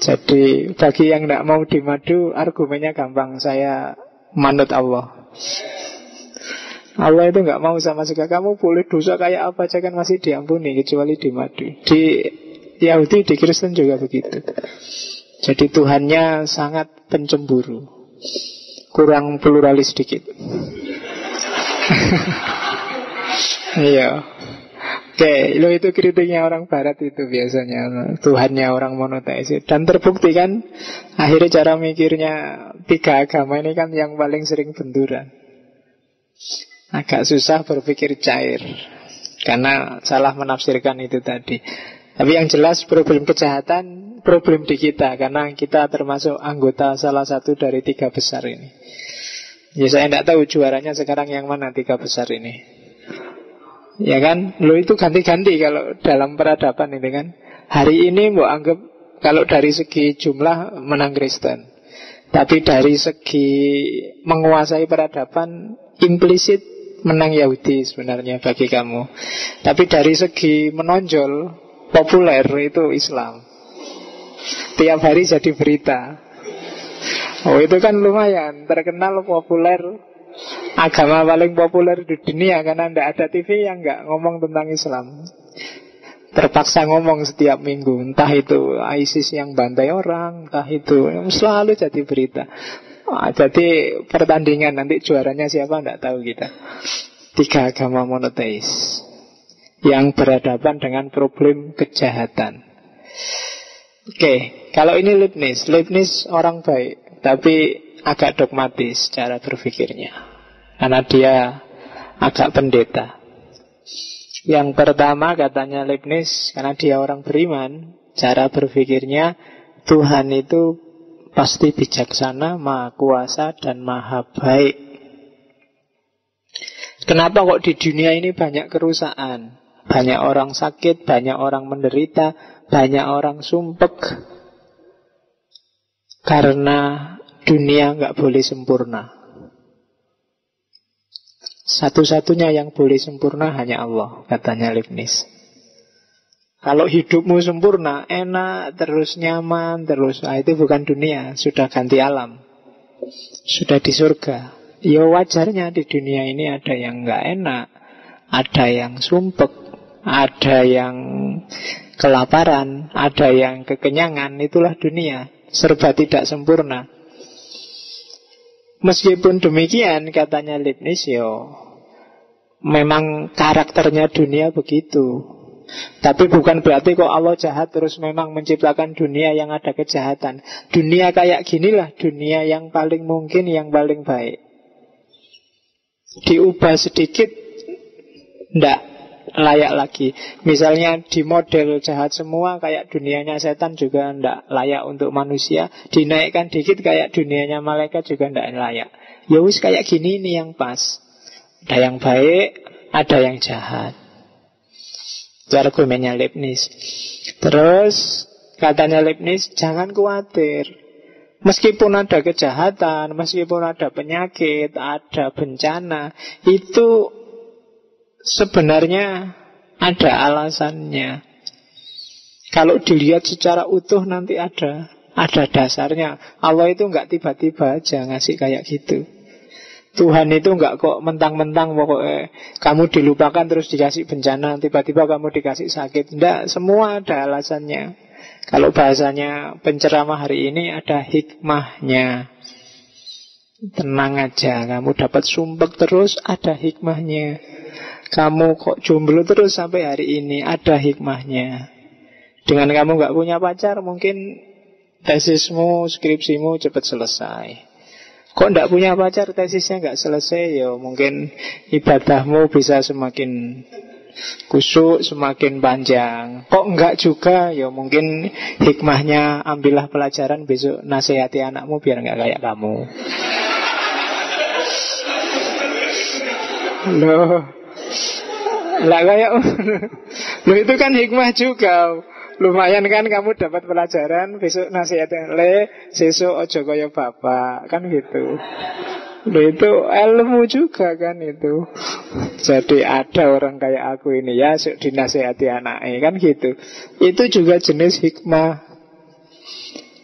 Jadi bagi yang tidak mau dimadu, argumennya gampang. Saya manut Allah. Allah itu nggak mau sama sekali. Kamu boleh dosa kayak apa aja kan masih diampuni, kecuali dimadu. Di Yahudi, di Kristen juga begitu. Jadi Tuhannya sangat pencemburu, kurang pluralis sedikit. Iya. Oke, lo itu kritiknya orang Barat itu biasanya, Tuhannya orang monoteis. Dan terbukti kan, akhirnya cara mikirnya tiga agama ini kan yang paling sering benturan. Agak susah berpikir cair, karena salah menafsirkan itu tadi. Tapi yang jelas problem kejahatan, problem di kita, karena kita termasuk anggota salah satu dari tiga besar ini. Ya saya tidak tahu juaranya sekarang yang mana tiga besar ini. Ya kan, lo itu ganti-ganti kalau dalam peradaban ini kan. Hari ini mau anggap kalau dari segi jumlah menang Kristen, tapi dari segi menguasai peradaban implisit menang Yahudi sebenarnya bagi kamu. Tapi dari segi menonjol populer itu Islam. Tiap hari jadi berita. Oh itu kan lumayan terkenal, populer. Agama paling populer di dunia, karena tidak ada TV yang nggak ngomong tentang Islam. Terpaksa ngomong setiap minggu. Entah itu ISIS yang bantai orang, entah itu selalu jadi berita. Jadi pertandingan nanti juaranya siapa tidak tahu kita. Tiga agama monoteis yang berhadapan dengan problem kejahatan. Oke, kalau ini Leibniz orang baik, tapi agak dogmatis cara berpikirnya, karena dia agak pendeta. Yang pertama katanya Leibniz, karena dia orang beriman, cara berpikirnya Tuhan itu pasti bijaksana, maha kuasa, dan maha baik. Kenapa kok di dunia ini banyak kerusakan, banyak orang sakit, banyak orang menderita, banyak orang sumpek? Karena dunia nggak boleh sempurna. Satu-satunya yang boleh sempurna hanya Allah, katanya Leibniz. Kalau hidupmu sempurna, enak, terus nyaman, terus itu bukan dunia, sudah ganti alam, sudah di surga. Ya wajarnya di dunia ini ada yang nggak enak, ada yang sumpek, ada yang kelaparan, ada yang kekenyangan. Itulah dunia, serba tidak sempurna. Meskipun demikian, katanya Leibniz, memang karakternya dunia begitu. Tapi bukan berarti kok Allah jahat terus memang menciptakan dunia yang ada kejahatan. Dunia kayak ginilah dunia yang paling mungkin, yang paling baik. Diubah sedikit, ndak layak lagi. Misalnya di model jahat semua, kayak dunianya setan juga ndak layak untuk manusia. Dinaikkan dikit kayak dunianya malaikat juga ndak layak. Ya wis kayak gini nih yang pas. Ada yang baik, ada yang jahat. Itu argumennya Leibniz. Terus katanya Leibniz, jangan khawatir. Meskipun ada kejahatan, meskipun ada penyakit, ada bencana, itu sebenarnya ada alasannya. Kalau dilihat secara utuh nanti ada dasarnya. Allah itu nggak tiba-tiba aja ngasih kayak gitu. Tuhan itu nggak kok mentang-mentang pokoknya kamu dilupakan terus dikasih bencana, tiba-tiba kamu dikasih sakit. Nggak, semua ada alasannya. Kalau bahasanya penceramah hari ini, ada hikmahnya. Tenang aja, kamu dapat sumpek terus, ada hikmahnya. Kamu kok jomblo terus sampai hari ini, ada hikmahnya. Dengan kamu gak punya pacar, mungkin tesismu, skripsimu cepat selesai. Kok gak punya pacar, tesisnya gak selesai, ya mungkin ibadahmu bisa semakin kusuk, semakin panjang. Kok enggak juga, ya mungkin hikmahnya ambillah pelajaran, besok nasihati anakmu biar enggak kayak kamu. Loh, lah kayak loh itu kan hikmah juga. Lumayan kan kamu dapat pelajaran, besok nasihatnya sesuk ojo kaya bapak, kan gitu. Loh itu ilmu juga kan itu. Jadi ada orang kayak aku ini ya dinasihati anaknya, kan gitu. Itu juga jenis hikmah.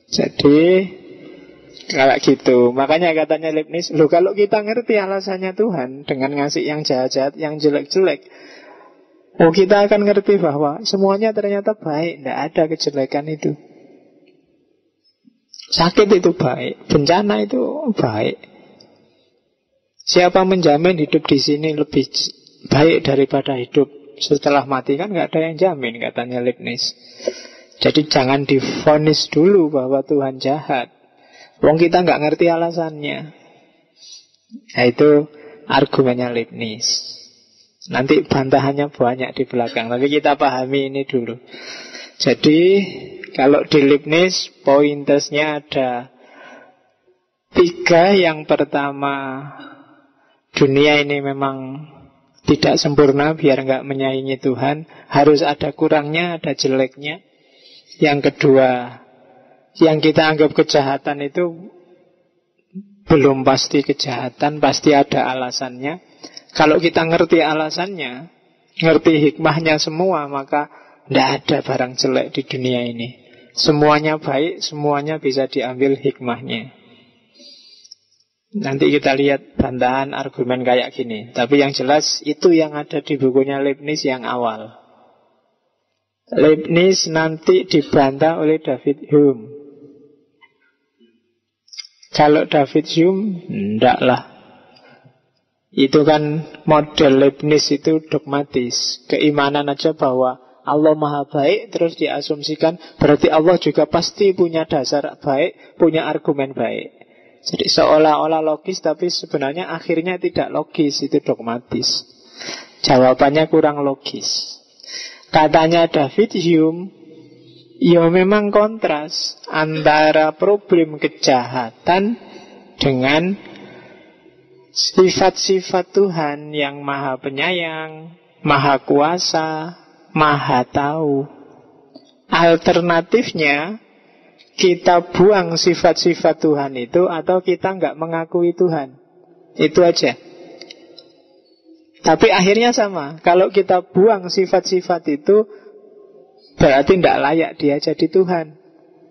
Jadi kayak gitu. Makanya katanya Leibniz, loh kalau kita ngerti alasannya Tuhan dengan ngasih yang jahat-jahat, yang jelek-jelek, oh kita akan ngerti bahwa semuanya ternyata baik. Tidak ada kejelekan itu. Sakit itu baik, bencana itu baik. Siapa menjamin hidup di sini lebih baik daripada hidup setelah mati? Kan nggak ada yang jamin, katanya Leibniz. Jadi jangan divonis dulu bahwa Tuhan jahat. Wong kita nggak ngerti alasannya. Nah itu argumennya Leibniz. Nanti bantahannya banyak di belakang, tapi kita pahami ini dulu. Jadi kalau di Leibniz pointersnya ada 3. Yang pertama, dunia ini memang tidak sempurna, biar nggak menyaingi Tuhan. Harus ada kurangnya, ada jeleknya. Yang kedua, yang kita anggap kejahatan itu belum pasti kejahatan, pasti ada alasannya. Kalau kita ngerti alasannya, ngerti hikmahnya semua, maka tidak ada barang jelek di dunia ini. Semuanya baik, semuanya bisa diambil hikmahnya. Nanti kita lihat bantahan argumen kayak gini. Tapi yang jelas itu yang ada di bukunya Leibniz yang awal. Leibniz nanti dibantah oleh David Hume. Kalau David Hume, enggak lah. Itu kan model Leibniz itu dogmatis. Keimanan aja bahwa Allah maha baik, terus diasumsikan berarti Allah juga pasti punya dasar baik, punya argumen baik. Jadi seolah-olah logis, tapi sebenarnya akhirnya tidak logis, itu dogmatis. Jawabannya kurang logis. Katanya David Hume, ya memang kontras antara problem kejahatan dengan sifat-sifat Tuhan yang maha penyayang, maha kuasa, maha tahu. Alternatifnya, kita buang sifat-sifat Tuhan itu, atau kita nggak mengakui Tuhan. Itu aja. Tapi akhirnya sama. Kalau kita buang sifat-sifat itu, berarti tidak layak dia jadi Tuhan.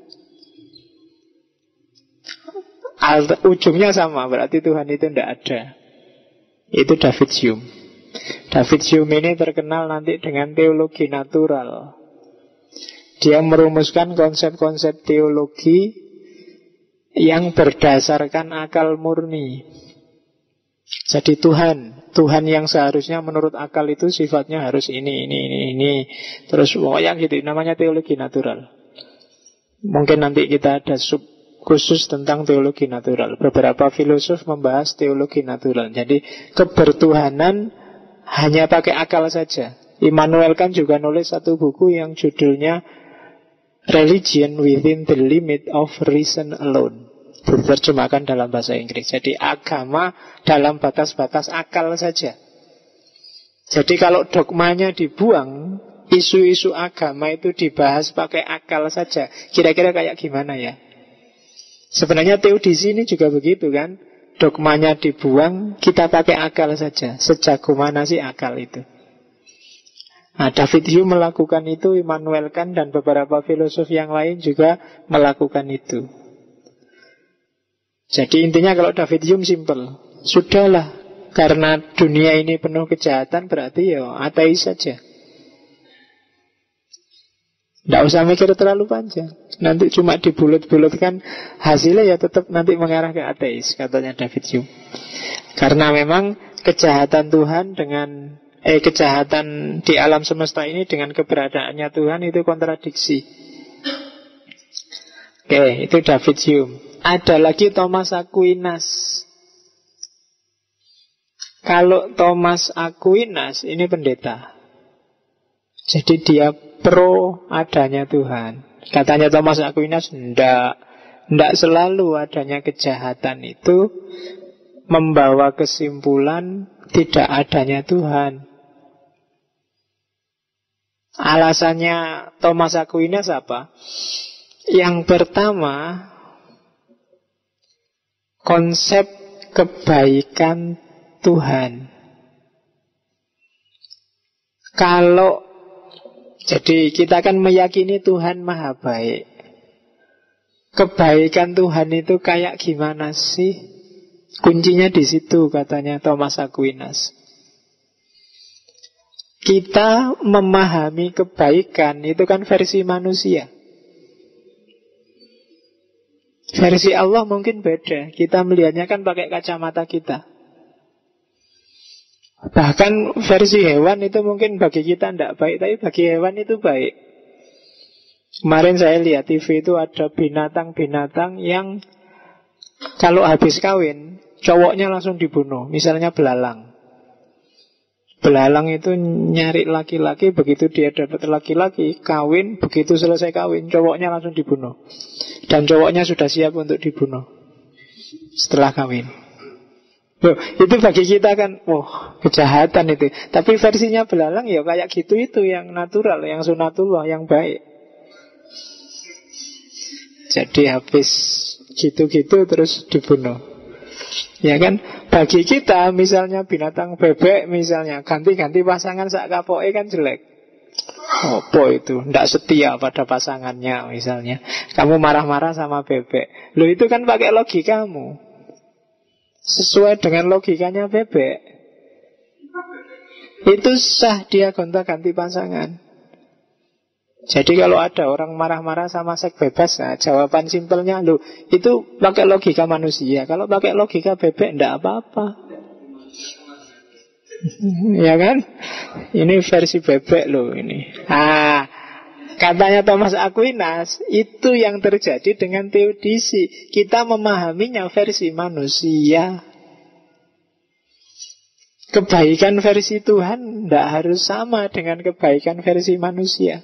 Ujungnya sama, berarti Tuhan itu tidak ada. Itu David Hume. David Hume ini terkenal nanti dengan teologi natural. Dia merumuskan konsep-konsep teologi yang berdasarkan akal murni. Jadi Tuhan yang seharusnya menurut akal itu sifatnya harus ini. Terus pokoknya gitu, namanya teologi natural. Mungkin nanti kita ada sub khusus tentang teologi natural. Beberapa filosof membahas teologi natural. Jadi kebertuhanan hanya pakai akal saja. Immanuel kan juga nulis satu buku yang judulnya Religion Within the Limit of Reason Alone. Diterjemahkan dalam bahasa Inggris. Jadi agama dalam batas-batas akal saja. Jadi kalau dogmanya dibuang, isu-isu agama itu dibahas pakai akal saja. Kira-kira kayak gimana ya? Sebenarnya teodisi ini juga begitu kan. Dogmanya dibuang, kita pakai akal saja. Sejago mana sih akal itu? Nah, David Hume melakukan itu, Immanuel Kant dan beberapa filosof yang lain juga melakukan itu. Jadi intinya kalau David Hume simple. Sudahlah, karena dunia ini penuh kejahatan, berarti ya ateis saja. Tidak usah mikir terlalu panjang. Nanti cuma dibulut-bulutkan, hasilnya ya tetap nanti mengarah ke ateis, katanya David Hume. Karena memang kejahatan Tuhan dengan kejahatan di alam semesta ini dengan keberadaannya Tuhan itu kontradiksi. Oke, itu David Hume. Ada lagi Thomas Aquinas. Kalau Thomas Aquinas ini pendeta. Jadi dia pro adanya Tuhan. Katanya Thomas Aquinas, ndak selalu adanya kejahatan itu membawa kesimpulan tidak adanya Tuhan. Alasannya Thomas Aquinas apa? Yang pertama, konsep kebaikan Tuhan. Jadi kita kan meyakini Tuhan maha baik. kebaikan Tuhan itu kayak gimana sih? Kuncinya di situ, katanya Thomas Aquinas. Kita memahami kebaikan itu kan versi manusia. Versi Allah mungkin beda. Kita melihatnya kan pakai kacamata kita. Bahkan versi hewan itu mungkin bagi kita tidak baik, tapi bagi hewan itu baik. Kemarin saya lihat TV itu ada binatang-binatang yang kalau habis kawin, cowoknya langsung dibunuh. Misalnya belalang. Belalang itu nyari laki-laki, begitu dia dapat laki-laki, kawin, begitu selesai kawin, cowoknya langsung dibunuh. Dan cowoknya sudah siap untuk dibunuh setelah kawin. Loh, itu bagi kita kan, kejahatan itu. Tapi versinya belalang ya kayak gitu, itu yang natural, yang sunatullah, yang baik. Jadi habis gitu-gitu terus dibunuh. Ya kan, bagi kita misalnya binatang bebek misalnya ganti-ganti pasangan sak kapoke kan jelek. Apa itu? Tidak setia pada pasangannya misalnya. Kamu marah-marah sama bebek. Loh, itu kan pakai logikamu. Sesuai dengan logikanya bebek. Itu sah dia gonta-ganti pasangan. Jadi kalau ada orang marah-marah sama seks bebas, nah, jawaban simpelnya, loh, itu pakai logika manusia. Kalau pakai logika bebek, enggak apa-apa. Ya kan? Ini versi bebek loh ini. Katanya Thomas Aquinas, itu yang terjadi dengan teodisi. Kita memahaminya versi manusia. Kebaikan versi Tuhan enggak harus sama dengan kebaikan versi manusia.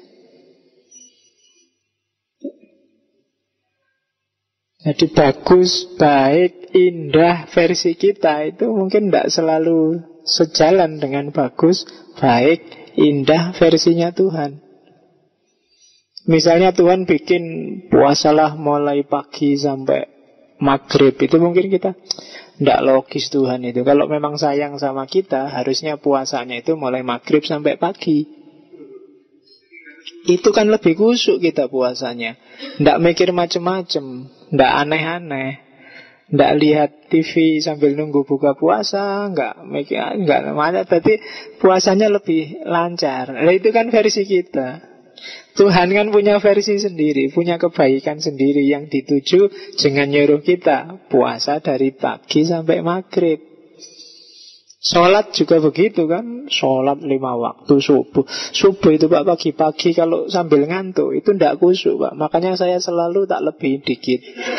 Jadi bagus, baik, indah versi kita itu mungkin tidak selalu sejalan dengan bagus, baik, indah versinya Tuhan. Misalnya Tuhan bikin puasalah mulai pagi sampai maghrib, itu mungkin kita tidak logis Tuhan itu. Kalau memang sayang sama kita, harusnya puasanya itu mulai maghrib sampai pagi. Itu kan lebih kusuk kita puasanya. Tidak mikir macem-macem, tidak aneh-aneh, tidak lihat TV sambil nunggu buka puasa, tidak mikir, tidak. Tapi puasanya lebih lancar. Nah, itu kan versi kita. Tuhan kan punya versi sendiri, punya kebaikan sendiri yang dituju. Jangan nyuruh kita puasa dari pagi sampai maghrib. Sholat juga begitu kan. Sholat 5 waktu subuh. Subuh itu Pak pagi-pagi kalau sambil ngantuk itu tidak kusuk Pak. Makanya saya selalu tak lebih dikit.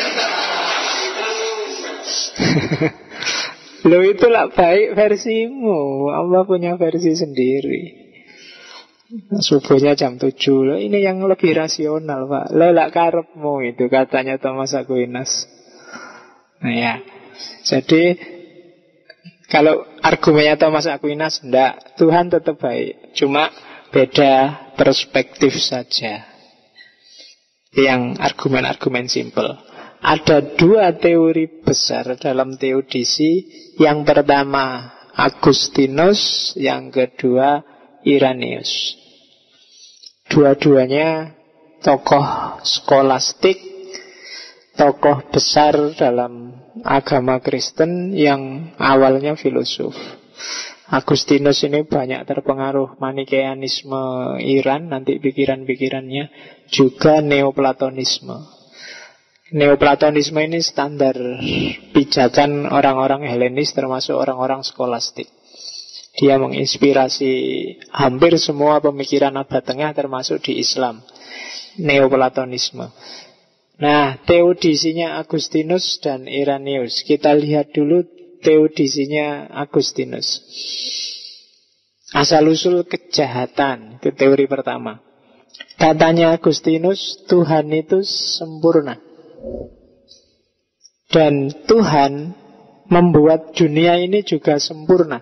Loh, itulah baik versimu. Allah punya versi sendiri. Subuhnya jam 7. Loh, ini yang lebih rasional Pak. Lelak karepmu itu katanya Thomas Aquinas. Nah ya, jadi kalau argumennya Thomas Aquinas, enggak, Tuhan tetap baik, cuma beda perspektif saja. Yang argumen-argumen simpel. Ada 2 teori besar dalam teodisi. Yang pertama Agustinus, yang kedua Irenaeus. Dua-duanya tokoh skolastik, tokoh besar dalam agama Kristen yang awalnya filosof. Agustinus ini banyak terpengaruh Manikeanisme Iran, nanti pikiran-pikirannya, juga Neoplatonisme. Neoplatonisme ini standar pijakan orang-orang Helenis, termasuk orang-orang skolastik. Dia menginspirasi hampir semua pemikiran abad tengah, termasuk di Islam. Neoplatonisme. Nah, teodisinya Agustinus dan Irenaeus. Kita lihat dulu teodisinya Agustinus. Asal-usul kejahatan, itu teori pertama. Katanya Agustinus, Tuhan itu sempurna. Dan Tuhan membuat dunia ini juga sempurna.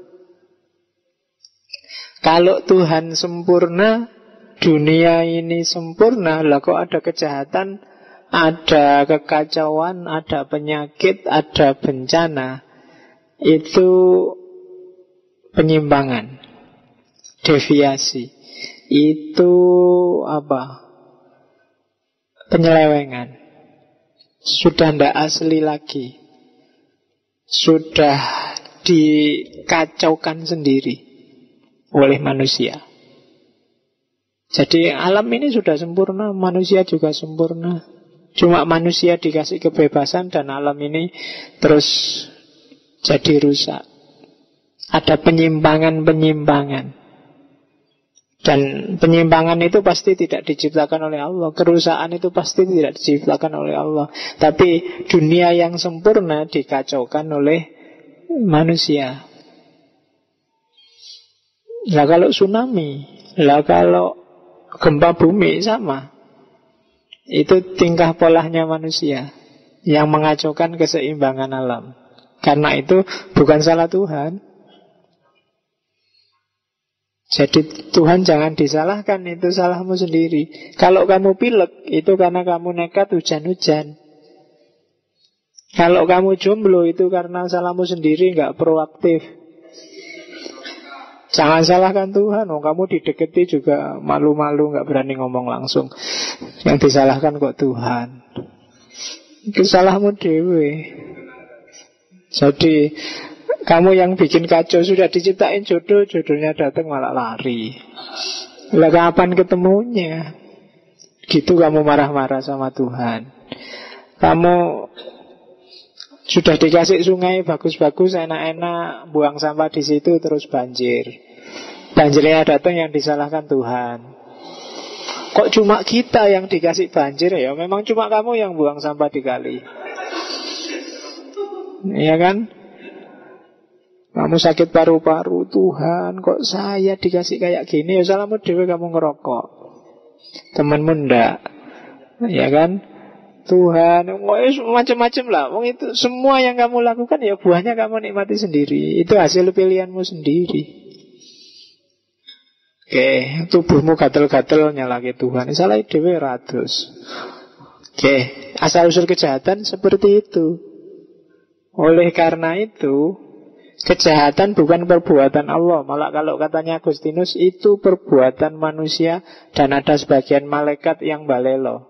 Kalau Tuhan sempurna, dunia ini sempurna, lah kok ada kejahatan, ada kekacauan, ada penyakit, ada bencana. Itu penyimpangan, deviasi. Itu apa? Penyelewengan. sudah tidak asli lagi, sudah dikacaukan sendiri oleh manusia. Jadi alam ini sudah sempurna, manusia juga sempurna. Cuma manusia dikasih kebebasan dan alam ini terus jadi rusak. Ada penyimpangan-penyimpangan. Dan penyimpangan itu pasti tidak diciptakan oleh Allah. Kerusakan itu pasti tidak diciptakan oleh Allah. Tapi dunia yang sempurna dikacaukan oleh manusia. Lah kalau tsunami, lah kalau gempa bumi sama. Itu tingkah polanya manusia yang mengacaukan keseimbangan alam. Karena itu bukan salah Tuhan. Jadi Tuhan jangan disalahkan, itu salahmu sendiri. Kalau kamu pilek, itu karena kamu nekat hujan-hujan. Kalau kamu jomblo, itu karena salahmu sendiri, gak proaktif. Jangan salahkan Tuhan. Kamu dideketi juga malu-malu, gak berani ngomong langsung. Yang disalahkan kok Tuhan. Itu salahmu dewe. Jadi kamu yang bikin kacau, sudah diciptain jodoh, jodohnya datang malah lari. Lah kapan ketemunya? Gitu kamu marah-marah sama Tuhan. Kamu sudah dikasih sungai bagus-bagus, enak-enak, buang sampah di situ terus banjir. Banjirnya datang, yang disalahkan Tuhan. Kok cuma kita yang dikasih banjir? Ya memang cuma kamu yang buang sampah di kali. Iya kan? Kamu sakit paru-paru, Tuhan kok saya dikasih kayak gini. Ya salahmu dewe, kamu ngerokok, temenmu ndak. Ya kan? Tuhan, macam-macam lah. Itu semua yang kamu lakukan ya buahnya kamu nikmati sendiri. Itu hasil pilihanmu sendiri. Oke, tubuhmu gatel-gatel nyalahke Tuhan. Salah dewe ratus. Oke, asal-usul kejahatan seperti itu. Oleh karena itu, kejahatan bukan perbuatan Allah. Malah kalau katanya Agustinus, itu perbuatan manusia. Dan ada sebagian malaikat yang balelo.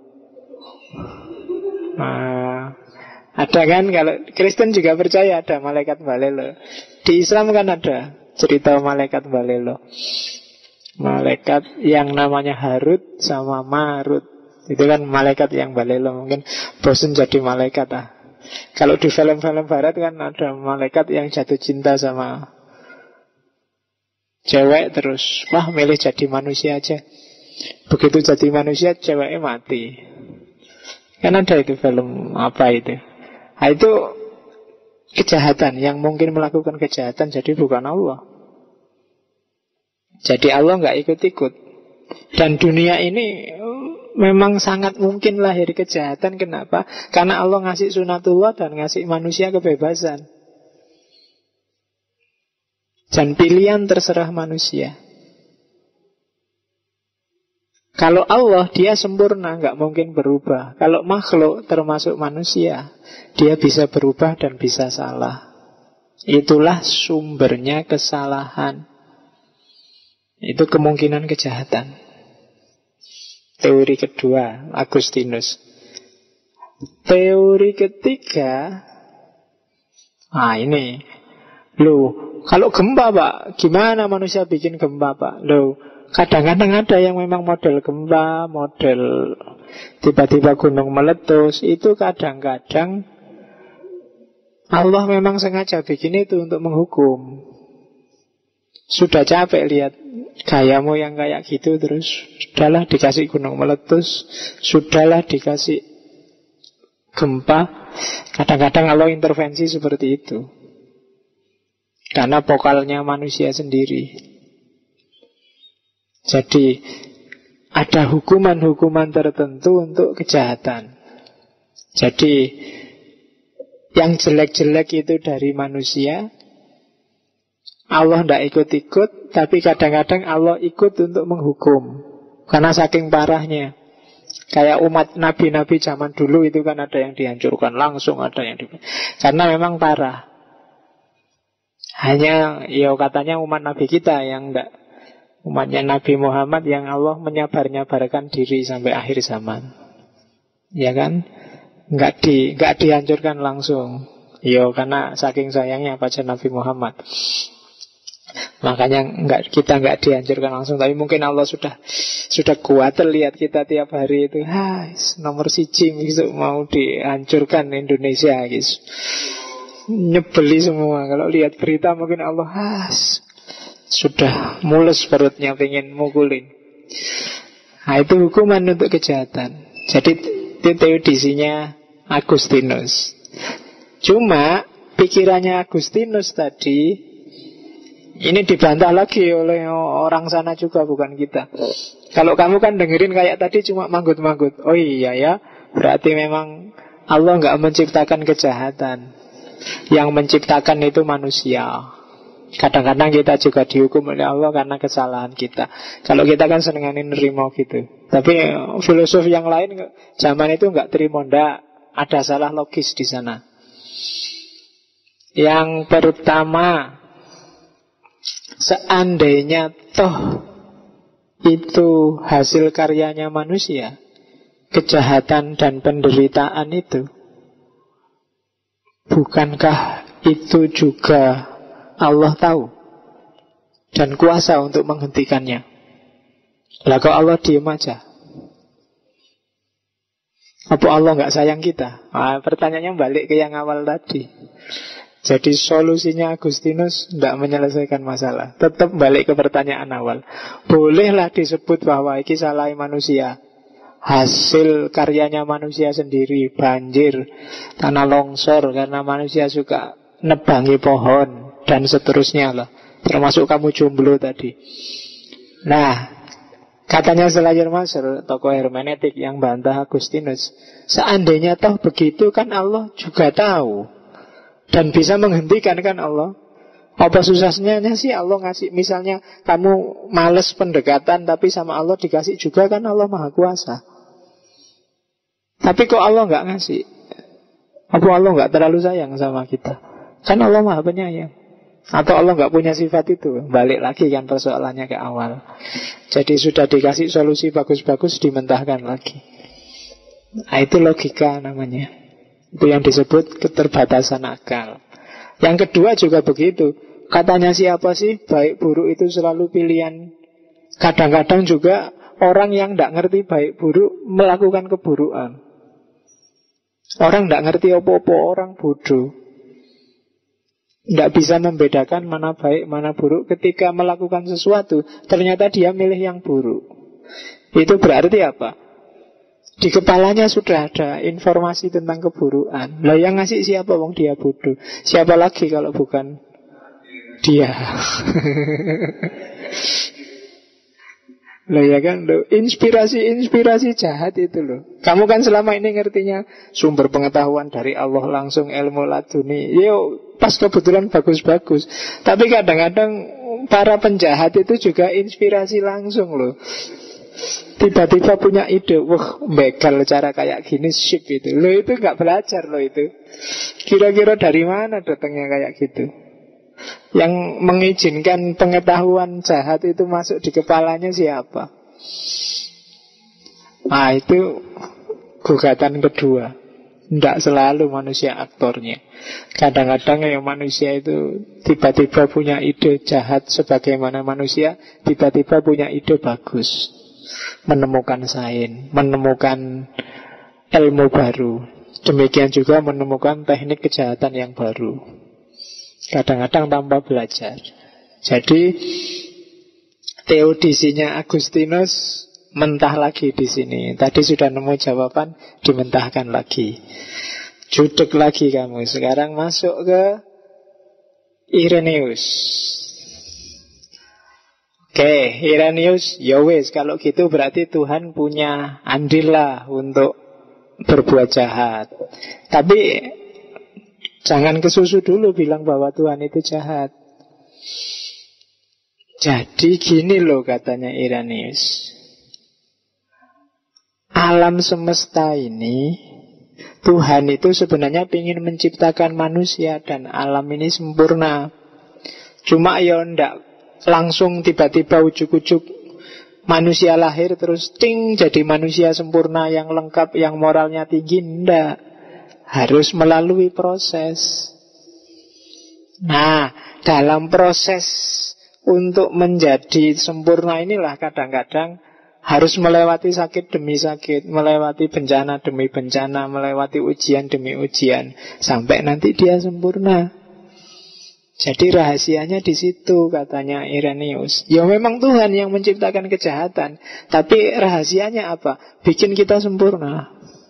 Nah, ada kan, kalau Kristen juga percaya ada malaikat balelo. Di Islam kan ada cerita malaikat balelo. Malaikat yang namanya Harut sama Marut. Itu kan malaikat yang balelo. Mungkin bosan jadi malaikat Kalau di film-film barat kan ada malaikat yang jatuh cinta sama cewek, terus wah milih jadi manusia aja. Begitu jadi manusia ceweknya mati. Kan ada itu film apa itu. Nah, itu kejahatan. Yang mungkin melakukan kejahatan jadi bukan Allah. Jadi Allah gak ikut-ikut. Dan dunia ini memang sangat mungkin lahir kejahatan. Kenapa? Karena Allah ngasih sunatullah dan ngasih manusia kebebasan. Dan pilihan terserah manusia. Kalau Allah, dia sempurna, gak mungkin berubah. Kalau makhluk termasuk manusia, dia bisa berubah dan bisa salah. Itulah sumbernya kesalahan. Itu kemungkinan kejahatan. Teori kedua, Agustinus. Teori ketiga, ini. Loh, kalau gempa Pak, gimana manusia bikin gempa Pak? Loh, kadang-kadang ada yang memang model gempa, model tiba-tiba gunung meletus. Itu kadang-kadang Allah memang sengaja bikin itu untuk menghukum. Sudah capek lihat gayamu yang kayak gitu, terus sudahlah dikasih gunung meletus, sudahlah dikasih gempa. Kadang-kadang Allah intervensi seperti itu karena pokalnya manusia sendiri. Jadi ada hukuman-hukuman tertentu untuk kejahatan. Jadi yang jelek-jelek itu dari manusia, Allah tidak ikut-ikut, tapi kadang-kadang Allah ikut untuk menghukum karena saking parahnya. Kayak umat nabi-nabi zaman dulu itu kan ada yang dihancurkan langsung, ada yang karena memang parah. Hanya katanya umat nabi kita yang enggak, umatnya Nabi Muhammad yang Allah menyabar-nyabarkan diri sampai akhir zaman. Ya kan? nggak dihancurkan langsung. Yo, karena saking sayangnya pada Nabi Muhammad. Makanya kita nggak dihancurkan langsung. Tapi mungkin Allah sudah kuat lihat kita tiap hari itu. Nomor siji gitu, mau dihancurkan Indonesia gitu. Nyebeli semua. Kalau lihat berita mungkin Allah sudah mulus perutnya pengen mukulin. Nah, itu hukuman untuk kejahatan. Jadi itu teodisinya Agustinus. Cuma pikirannya Agustinus tadi ini dibantah lagi oleh orang sana juga, bukan kita. Kalau kamu kan dengerin kayak tadi cuma manggut-manggut. Oh iya ya, berarti memang Allah nggak menciptakan kejahatan. Yang menciptakan itu manusia. Kadang-kadang kita juga dihukum oleh Allah karena kesalahan kita. Kalau kita kan senenganin nerima gitu. Tapi filosof yang lain zaman itu nggak terima, ndak ada salah logis di sana. Yang pertama, seandainya toh itu hasil karyanya manusia, kejahatan dan penderitaan itu, bukankah itu juga Allah tahu dan kuasa untuk menghentikannya? Lah kok Allah diem aja? Apa Allah nggak sayang kita? Pertanyaannya balik ke yang awal tadi. Jadi solusinya Agustinus tidak menyelesaikan masalah. Tetap balik ke pertanyaan awal. Bolehlah disebut bahwa ini salah manusia, hasil karyanya manusia sendiri. Banjir, tanah longsor karena manusia suka nebangi pohon, dan seterusnya lah. Termasuk kamu jomblo tadi. Nah, katanya Schleiermacher, tokoh hermeneutik yang bantah Agustinus, seandainya toh begitu kan Allah juga tahu dan bisa menghentikan kan Allah. Apa susahnya sih Allah ngasih? Misalnya kamu males pendekatan tapi sama Allah dikasih juga, kan Allah Maha Kuasa. Tapi kok Allah nggak ngasih? Apa Allah nggak terlalu sayang sama kita? Kan Allah Maha Penyayang. Atau Allah nggak punya sifat itu? Balik lagi kan persoalannya ke awal. Jadi sudah dikasih solusi bagus-bagus, dimentahkan lagi. Nah, itu logika namanya. Itu yang disebut keterbatasan akal. Yang kedua juga begitu. Katanya siapa sih baik buruk itu selalu pilihan? Kadang-kadang juga orang yang tidak ngerti baik buruk melakukan keburukan. Orang tidak ngerti apa-apa, orang bodoh, tidak bisa membedakan mana baik mana buruk. Ketika melakukan sesuatu ternyata dia milih yang buruk. Itu berarti apa? Di kepalanya sudah ada informasi tentang keburukan. Lah yang ngasih siapa? Wong dia bodoh. Siapa lagi kalau bukan dia? Lah ya kan lo, inspirasi jahat itu loh. Kamu kan selama ini ngertinya sumber pengetahuan dari Allah langsung, ilmu laduni. Yo, pas kebetulan bagus-bagus. Tapi kadang-kadang para penjahat itu juga inspirasi langsung loh. Tiba-tiba punya ide, wah begal cara kayak gini, sip itu. Lo itu gak belajar lo itu. Kira-kira dari mana datangnya kayak gitu? Yang mengizinkan pengetahuan jahat itu masuk di kepalanya siapa? Nah itu gugatan kedua. Tidak selalu manusia aktornya. Kadang-kadang yang manusia itu tiba-tiba punya ide jahat sebagaimana manusia, tiba-tiba punya ide bagus, menemukan sains, menemukan ilmu baru. Demikian juga menemukan teknik kejahatan yang baru. Kadang-kadang tanpa belajar. Jadi teodisinya Agustinus mentah lagi di sini. Tadi sudah nemu jawaban, dimentahkan lagi. Judek lagi kamu. Sekarang masuk ke Irenaeus. Oke, Irenaeus, ya wes, kalau gitu berarti Tuhan punya andil lah untuk berbuat jahat. Tapi jangan kesusu dulu bilang bahwa Tuhan itu jahat. Jadi gini loh katanya Irenaeus. Alam semesta ini, Tuhan itu sebenarnya ingin menciptakan manusia dan alam ini sempurna. Cuma ya ndak langsung tiba-tiba ujuk-ujuk manusia lahir terus ting jadi manusia sempurna yang lengkap, yang moralnya tinggi. Ndak. harus melalui proses. Nah, dalam proses untuk menjadi sempurna inilah kadang-kadang harus melewati sakit demi sakit, melewati bencana demi bencana, melewati ujian demi ujian, sampai nanti dia sempurna. Jadi rahasianya di situ, katanya Irenaeus. Ya memang Tuhan yang menciptakan kejahatan, tapi rahasianya apa? Bikin kita sempurna,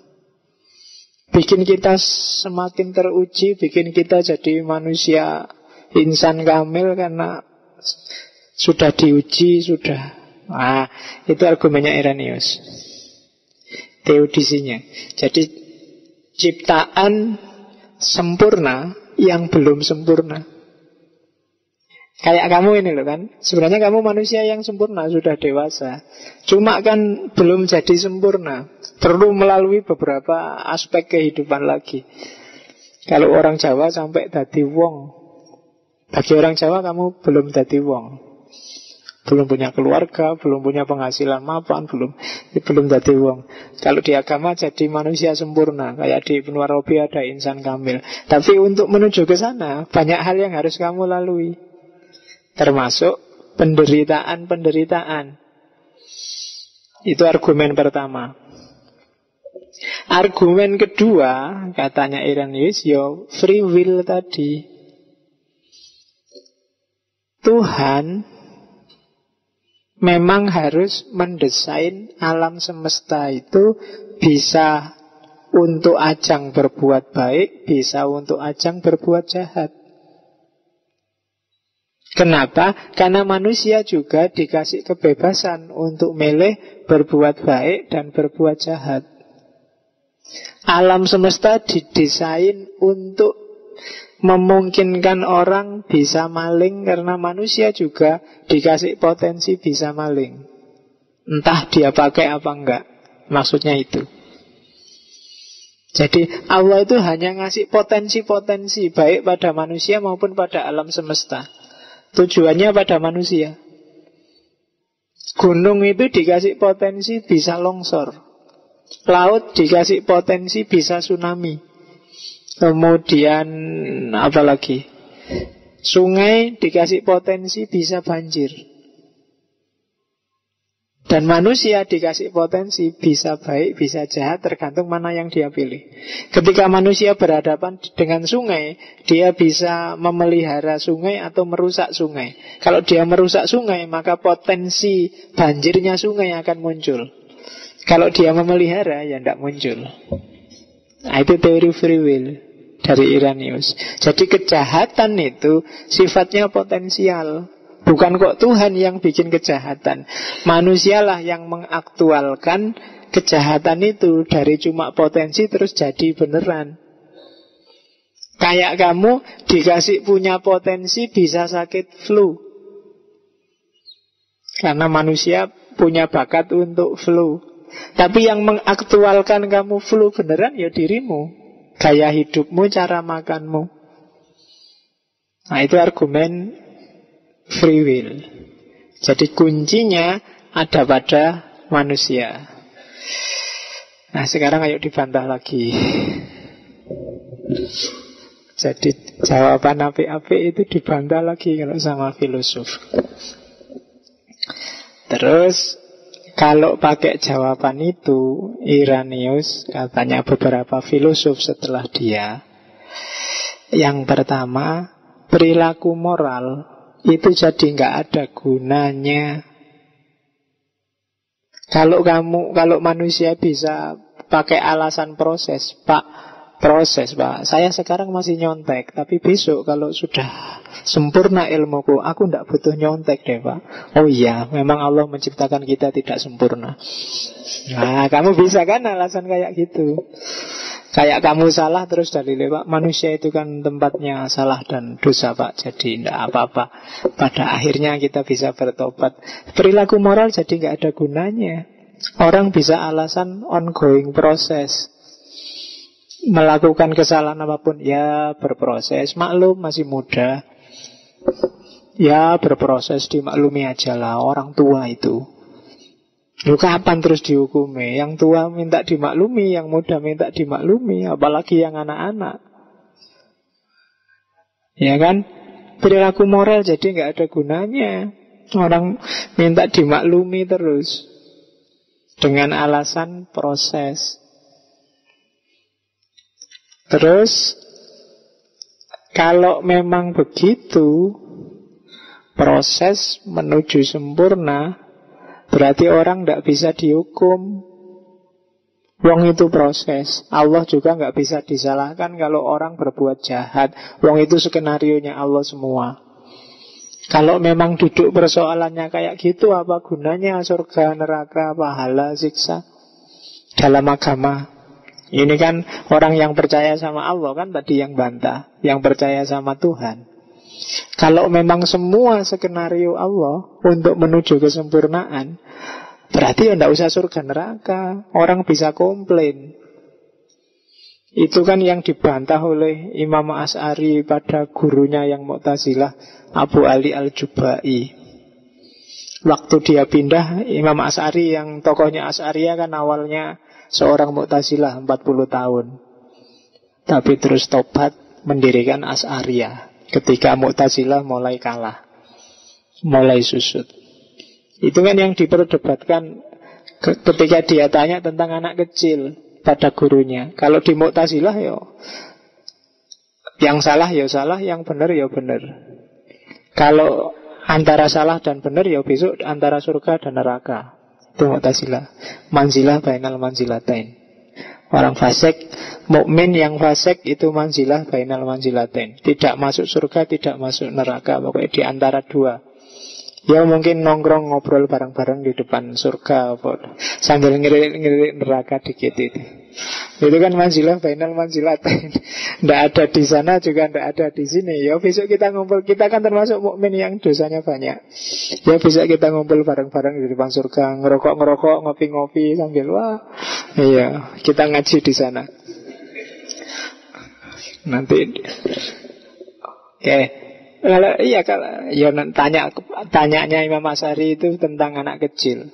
bikin kita semakin teruji, bikin kita jadi manusia insan kamil karena sudah diuji, sudah. Nah, itu argumennya Irenaeus, teodisinya. Jadi ciptaan sempurna yang belum sempurna. Kayak kamu ini loh kan, sebenarnya kamu manusia yang sempurna, sudah dewasa, cuma kan belum jadi sempurna, perlu melalui beberapa aspek kehidupan lagi. Kalau orang Jawa sampai dadi wong, bagi orang Jawa kamu belum dadi wong, belum punya keluarga, belum punya penghasilan mapan, belum dadi wong. Kalau di agama jadi manusia sempurna, kayak di Ibnu Arabi ada insan kamil. Tapi untuk menuju ke sana banyak hal yang harus kamu lalui, termasuk penderitaan. Itu argumen pertama. Argumen kedua, katanya Irenaeus, yo free will tadi. Tuhan memang harus mendesain alam semesta itu bisa untuk ajang berbuat baik, bisa untuk ajang berbuat jahat. Kenapa? Karena manusia juga dikasih kebebasan untuk milih berbuat baik dan berbuat jahat. Alam semesta didesain untuk memungkinkan orang bisa maling, karena manusia juga dikasih potensi bisa maling. Entah dia pakai apa enggak. Maksudnya itu. Jadi Allah itu hanya ngasih potensi-potensi baik pada manusia maupun pada alam semesta. Tujuannya pada manusia. Gunung itu dikasih potensi bisa longsor, laut dikasih potensi bisa tsunami. Kemudian apa lagi? Sungai dikasih potensi bisa banjir. Dan manusia dikasih potensi bisa baik, bisa jahat, tergantung mana yang dia pilih. Ketika manusia berhadapan dengan sungai, dia bisa memelihara sungai atau merusak sungai. Kalau dia merusak sungai, maka potensi banjirnya sungai akan muncul. Kalau dia memelihara, ya tidak muncul. Nah, itu teori free will dari Irenaeus. Jadi kejahatan itu sifatnya potensial. Bukan kok Tuhan yang bikin kejahatan. Manusialah yang mengaktualkan kejahatan itu dari cuma potensi terus jadi beneran. Kayak kamu dikasih punya potensi bisa sakit flu, karena manusia punya bakat untuk flu. Tapi yang mengaktualkan kamu flu beneran ya dirimu, gaya hidupmu, cara makanmu. Nah, itu argumen free will. Jadi kuncinya ada pada manusia. Nah, sekarang ayo dibantah lagi. Jadi jawaban apik-apik itu dibantah lagi kalau sama filosof. Terus kalau pakai jawaban itu, Irenaeus, katanya beberapa filosof setelah dia, yang pertama, perilaku moral itu jadi nggak ada gunanya. Kalau manusia bisa pakai alasan proses, proses Pak, saya sekarang masih nyontek, tapi besok kalau sudah sempurna ilmuku, aku tidak butuh nyontek deh Pak. Oh iya, memang Allah menciptakan kita tidak sempurna. Nah, kamu bisa kan alasan kayak gitu. Kayak kamu salah terus dalilnya, Pak, manusia itu kan tempatnya salah dan dosa Pak, jadi tidak apa-apa. Pada akhirnya kita bisa bertobat. Perilaku moral jadi nggak ada gunanya. Orang bisa alasan ongoing proses, melakukan kesalahan apapun, ya berproses, maklum masih muda, ya berproses, dimaklumi aja lah, orang tua itu. Lu kapan terus dihukumi? Yang tua minta dimaklumi, yang muda minta dimaklumi, apalagi yang anak-anak. Ya kan? Perilaku moral jadi nggak ada gunanya. Orang minta dimaklumi terus dengan alasan proses. Terus kalau memang begitu proses menuju sempurna, berarti orang tidak bisa dihukum. Wong itu proses. Allah juga nggak bisa disalahkan kalau orang berbuat jahat. Wong itu skenarionya Allah semua. Kalau memang duduk persoalannya kayak gitu, apa gunanya surga, neraka, pahala, siksa dalam agama? Ini kan orang yang percaya sama Allah kan tadi yang bantah, yang percaya sama Tuhan. Kalau memang semua skenario Allah untuk menuju kesempurnaan, berarti ya tidak usah surga neraka. Orang bisa komplain. Itu kan yang dibantah oleh Imam Asy'ari pada gurunya yang Mu'tazilah, Abu Ali Al-Jubai. Waktu dia pindah, Imam Asy'ari yang tokohnya Asy'ariyah kan awalnya seorang Mu'tazilah 40 tahun. Tapi terus tobat mendirikan Asy'ariyah ketika Mu'tazilah mulai kalah, mulai susut. Itu kan yang diperdebatkan ketika dia tanya tentang anak kecil pada gurunya. Kalau di Mu'tazilah yang salah ya salah, yang benar ya benar. Kalau antara salah dan benar ya besok antara surga dan neraka. Itu Mu'tazilah. Manzilah bainal manzilatain. Orang fasik, mukmin yang fasik itu manzilah bainal manzilatain. Tidak masuk surga, tidak masuk neraka. Pokoknya di antara dua. Ya mungkin nongkrong ngobrol bareng-bareng di depan surga sambil ngelirik-ngelirik neraka dikit itu. Itu kan manzilah bainal manzilatain. Tidak ada di sana juga tidak ada di sini. Ya besok kita ngumpul, kita kan termasuk mukmin yang dosanya banyak. Ya besok kita ngumpul bareng-bareng di depan surga, ngerokok-ngerokok, ngopi-ngopi sambil iya, kita ngaji di sana. Nanti oke. Kalau ya tanyanya Imam Asy'ari itu tentang anak kecil.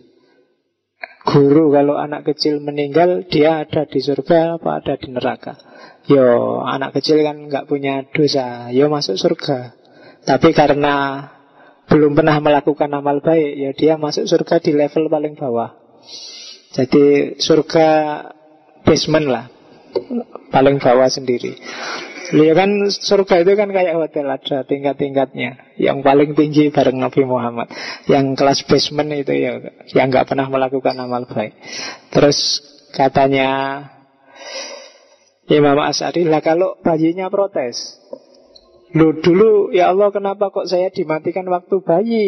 Guru kalau anak kecil meninggal, dia ada di surga apa ada di neraka? Yo, anak kecil kan nggak punya dosa, yo masuk surga. Tapi karena belum pernah melakukan amal baik, ya dia masuk surga di level paling bawah. Jadi surga basement lah, paling bawah sendiri. Ya kan surga itu kan kayak hotel, ada tingkat-tingkatnya. Yang paling tinggi bareng Nabi Muhammad. Yang kelas basement itu ya yang nggak pernah melakukan amal baik. Terus katanya Imam Asy'ari, lah kalau bayinya protes, loh dulu ya Allah kenapa kok saya dimatikan waktu bayi?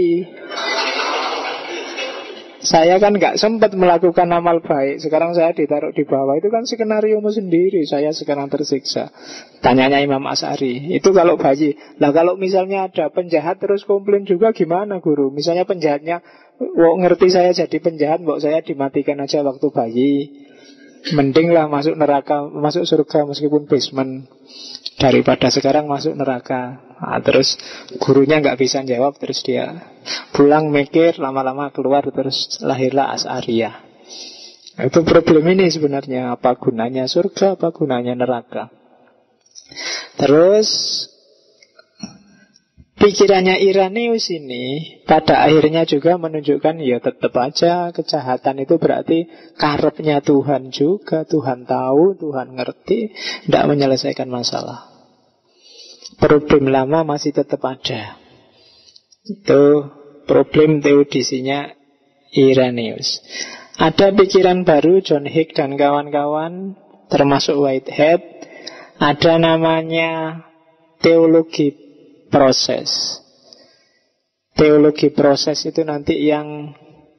Saya kan gak sempat melakukan amal baik, sekarang saya ditaruh di bawah. Itu kan skenariomu sendiri, saya sekarang tersiksa. Tanyanya Imam Asy'ari, itu kalau bayi. Lah kalau misalnya ada penjahat terus komplain juga gimana guru? Misalnya penjahatnya, ngerti saya jadi penjahat, saya dimatikan aja waktu bayi. Mending lah masuk neraka, masuk surga meskipun basement, daripada sekarang masuk neraka. Terus gurunya nggak bisa jawab, terus dia pulang mikir, lama-lama keluar, terus lahirlah Asy'ariyah. Itu problem ini sebenarnya, apa gunanya surga, apa gunanya neraka. Terus pikirannya Irenaeus ini pada akhirnya juga menunjukkan ya tetap aja kejahatan itu berarti karepnya Tuhan juga. Tuhan tahu, Tuhan ngerti, tidak menyelesaikan masalah. Problem lama masih tetap ada. Itu problem teodisinya Irenaeus. Ada pikiran baru John Hick dan kawan-kawan, termasuk Whitehead. Ada namanya teologi proses. Teologi proses itu nanti yang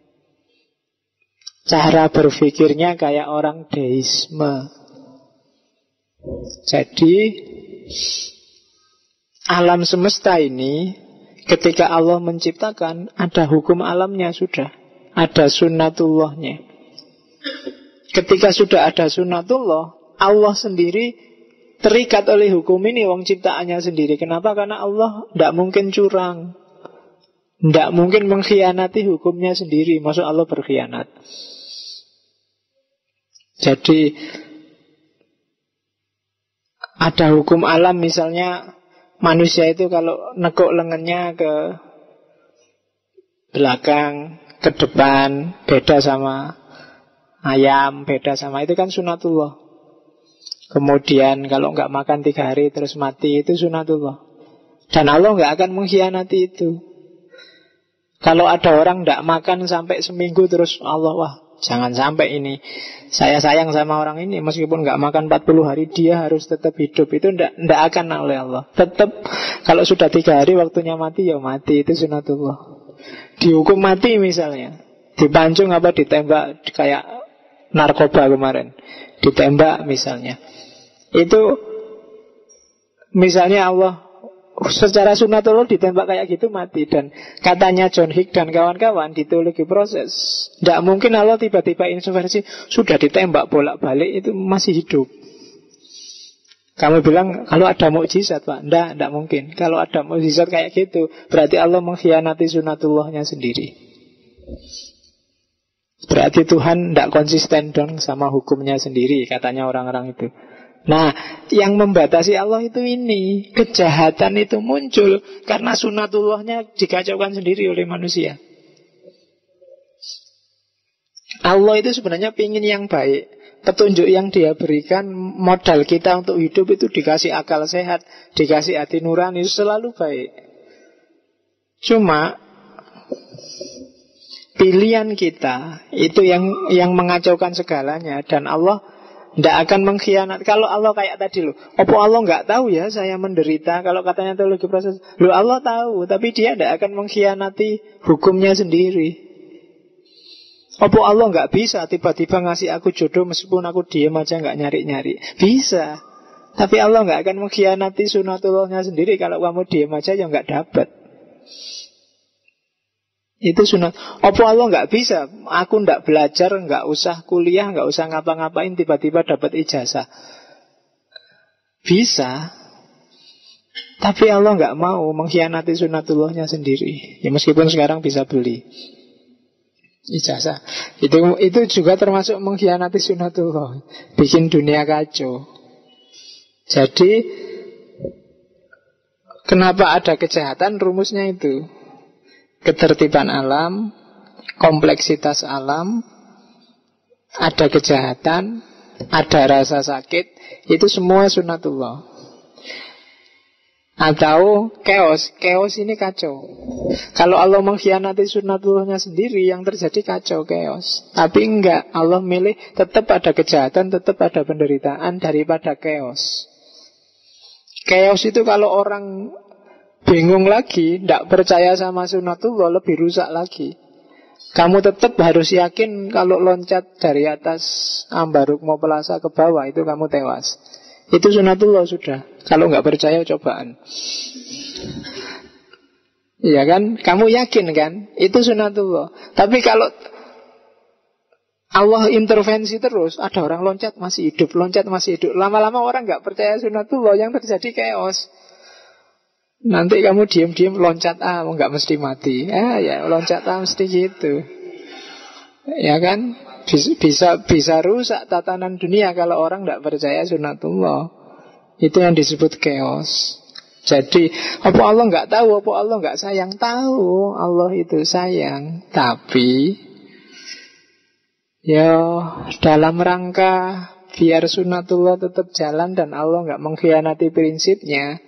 cara berpikirnya kayak orang deisme. Jadi alam semesta ini ketika Allah menciptakan ada hukum alamnya sudah, ada sunnatullahnya. Ketika sudah ada sunnatullah, Allah sendiri terikat oleh hukum ini, wong ciptaannya sendiri. Kenapa? Karena Allah tidak mungkin curang. Tidak mungkin mengkhianati hukumnya sendiri. Maksud Allah berkhianat. Jadi ada hukum alam, misalnya manusia itu kalau neguk lengannya ke belakang, ke depan, beda sama ayam, beda sama, itu kan sunatullah. Kemudian kalau nggak makan 3 hari terus mati, itu sunatullah. Dan Allah nggak akan mengkhianati itu. Kalau ada orang nggak makan sampai seminggu terus Allah, wah jangan sampai ini, saya sayang sama orang ini, meskipun nggak makan 40 hari dia harus tetap hidup. Itu ndak akan oleh Allah. Tetap kalau sudah 3 hari waktunya mati, ya mati. Itu sunatullah. Dihukum mati misalnya, dipancung apa ditembak, kayak narkoba kemarin, ditembak misalnya. Itu misalnya Allah secara sunatullah ditembak kayak gitu mati. Dan katanya John Hick dan kawan-kawan di teologi proses, tidak mungkin Allah tiba-tiba intervensi, sudah ditembak bolak-balik itu masih hidup. Kamu bilang kalau ada mukjizat, Pak. Tidak mungkin. Kalau ada mukjizat kayak gitu, berarti Allah mengkhianati sunatullahnya sendiri. Berarti Tuhan tidak konsisten dong sama hukumnya sendiri, katanya orang-orang itu. Nah, yang membatasi Allah itu ini, kejahatan itu muncul karena sunatullahnya dikacaukan sendiri oleh manusia. Allah itu sebenarnya pingin yang baik. Petunjuk yang dia berikan, modal kita untuk hidup itu dikasih akal sehat, dikasih hati nurani, itu selalu baik. Cuma pilihan kita itu yang mengacaukan segalanya. Dan Allah tidak akan mengkhianat. Kalau Allah kayak tadi loh, apa Allah nggak tahu ya saya menderita? Kalau katanya teologi proses, loh Allah tahu, tapi dia tidak akan mengkhianati hukumnya sendiri. Apa Allah nggak bisa tiba-tiba ngasih aku jodoh meskipun aku diem aja nggak nyari-nyari? Bisa. Tapi Allah nggak akan mengkhianati sunatullahnya sendiri. Kalau kamu diem aja ya nggak dapat. Itu sunat. Apa Allah nggak bisa? Aku nggak belajar, nggak usah kuliah, nggak usah ngapa-ngapain, tiba-tiba dapat ijazah. Bisa. Tapi Allah nggak mau mengkhianati sunatullahnya sendiri. Ya meskipun sekarang bisa beli ijazah. Itu juga termasuk mengkhianati sunatullah, bikin dunia kacau. Jadi kenapa ada kejahatan? Rumusnya itu ketertiban alam, kompleksitas alam, ada kejahatan, ada rasa sakit, itu semua sunatullah. Atau chaos ini kacau. Kalau Allah mengkhianati sunatullahnya sendiri, yang terjadi kacau, chaos. Tapi enggak, Allah milih tetap ada kejahatan, tetap ada penderitaan daripada chaos. Chaos itu kalau orang bingung lagi, tidak percaya sama sunatullah, lebih rusak lagi. Kamu tetap harus yakin kalau loncat dari atas Ambaruk mau Plaza ke bawah itu kamu tewas. Itu sunatullah sudah. Kalau nggak percaya cobaan. Iya kan? Kamu yakin kan? Itu sunatullah. Tapi kalau Allah intervensi terus, ada orang loncat masih hidup, loncat masih hidup, lama-lama orang nggak percaya sunatullah, yang terjadi chaos. Nanti kamu diam-diam loncat nggak mesti mati. Ya loncat mesti gitu. Ya kan? Bisa rusak tatanan dunia kalau orang tidak percaya sunatullah. Itu yang disebut chaos. Jadi apa Allah nggak tahu? Apa Allah nggak sayang? Tahu, Allah itu sayang. Tapi ya dalam rangka biar sunatullah tetap jalan dan Allah nggak mengkhianati prinsipnya,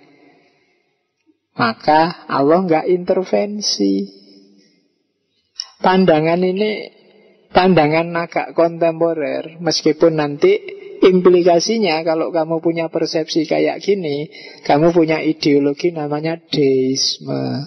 maka Allah nggak intervensi. Pandangan ini pandangan agak kontemporer, meskipun nanti implikasinya kalau kamu punya persepsi kayak gini, kamu punya ideologi namanya deisme.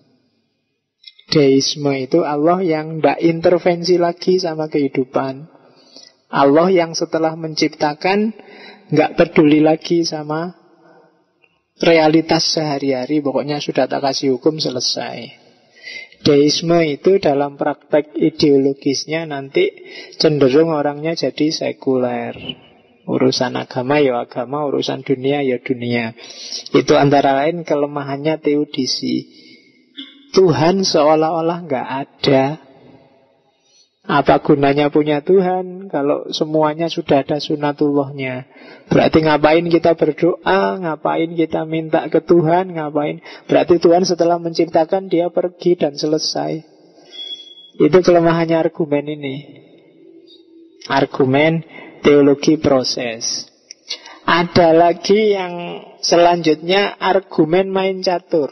Deisme itu Allah yang nggak intervensi lagi sama kehidupan. Allah yang setelah menciptakan nggak peduli lagi sama realitas sehari-hari, pokoknya sudah tak kasih hukum selesai. Deisme itu dalam praktek ideologisnya nanti cenderung orangnya jadi sekuler. Urusan agama ya agama, urusan dunia ya dunia. Itu antara lain kelemahannya teodisi. Tuhan seolah-olah nggak ada. Apa gunanya punya Tuhan kalau semuanya sudah ada sunatullahnya? Berarti ngapain kita berdoa? Ngapain kita minta ke Tuhan? Ngapain? Berarti Tuhan setelah menciptakan dia pergi dan selesai. Itu kelemahannya argumen ini. Argumen teologi proses. Ada lagi yang selanjutnya, argumen main catur.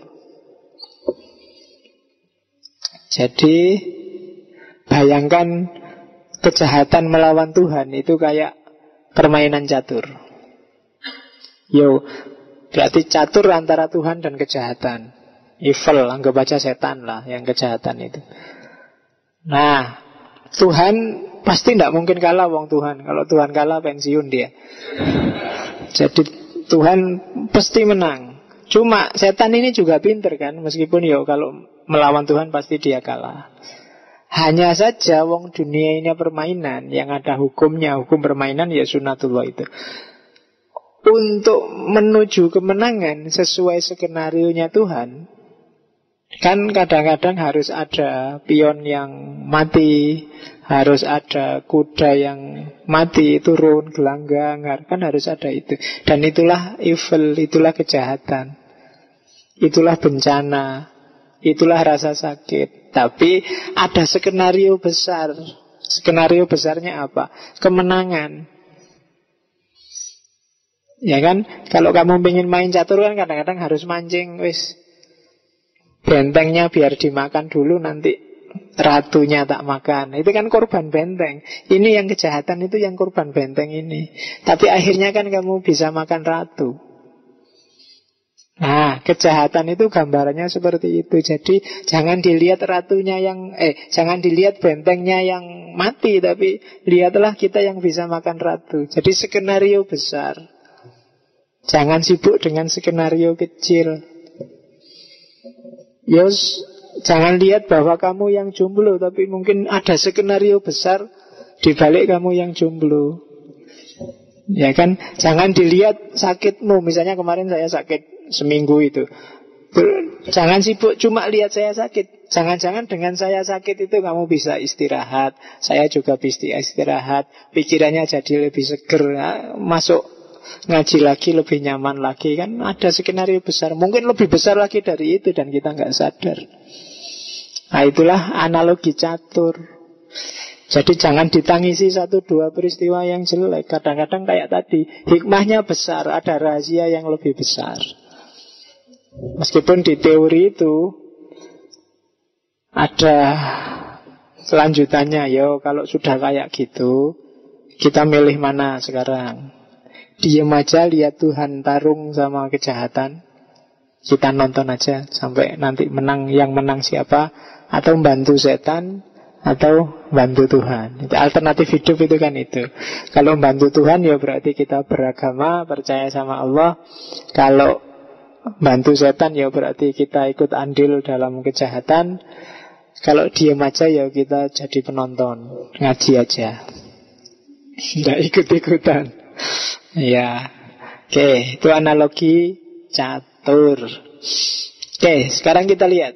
Jadi bayangkan kejahatan melawan Tuhan itu kayak permainan catur. Berarti catur antara Tuhan dan kejahatan. Evil, anggap aja setan lah yang kejahatan itu. Nah, Tuhan pasti tidak mungkin kalah wong Tuhan. Kalau Tuhan kalah pensiun dia. Jadi Tuhan pasti menang. Cuma setan ini juga pinter kan. Meskipun kalau melawan Tuhan pasti dia kalah. Hanya saja wong dunia ini permainan, yang ada hukumnya, hukum permainan ya sunatullah itu. Untuk menuju kemenangan sesuai skenarionya Tuhan, kan kadang-kadang harus ada pion yang mati, harus ada kuda yang mati, turun, gelanggang, kan harus ada itu. Dan itulah evil, itulah kejahatan, itulah bencana, itulah rasa sakit. Tapi ada skenario besar. Skenario besarnya apa? Kemenangan. Ya kan? Kalau kamu ingin main catur kan kadang-kadang harus mancing. Bentengnya biar dimakan dulu, nanti ratunya tak makan. Itu kan korban benteng. Ini yang kejahatan, itu yang korban benteng ini. Tapi akhirnya kan kamu bisa makan ratu. Nah, kejahatan itu gambarannya seperti itu. Jadi jangan dilihat ratunya jangan dilihat bentengnya yang mati, tapi lihatlah kita yang bisa makan ratu. Jadi skenario besar. Jangan sibuk dengan skenario kecil. Jangan lihat bahwa kamu yang jomblo, tapi mungkin ada skenario besar di balik kamu yang jomblo. Ya kan? Jangan dilihat sakitmu. Misalnya kemarin saya sakit seminggu itu. Jangan sibuk cuma lihat saya sakit. Jangan-jangan dengan saya sakit itu kamu bisa istirahat, saya juga bisa istirahat, pikirannya jadi lebih seger, masuk ngaji lagi lebih nyaman lagi. Kan ada skenario besar, mungkin lebih besar lagi dari itu dan kita nggak sadar. Nah, itulah analogi catur. Jadi jangan ditangisi 1-2 peristiwa yang jelek. Kadang-kadang kayak tadi, hikmahnya besar, ada rahasia yang lebih besar. Meskipun di teori itu ada kelanjutannya. Kalau sudah kayak gitu, kita milih mana sekarang? Diam aja lihat Tuhan tarung sama kejahatan, kita nonton aja sampai nanti menang, yang menang siapa? Atau bantu setan, atau bantu Tuhan. Itu alternatif hidup itu kan itu. Kalau bantu Tuhan ya berarti kita beragama, percaya sama Allah. Kalau bantu setan ya berarti kita ikut andil dalam kejahatan. Kalau diam aja ya kita jadi penonton, ngaji aja, tidak ikut-ikutan. Ya, oke, itu analogi catur. Oke, sekarang kita lihat.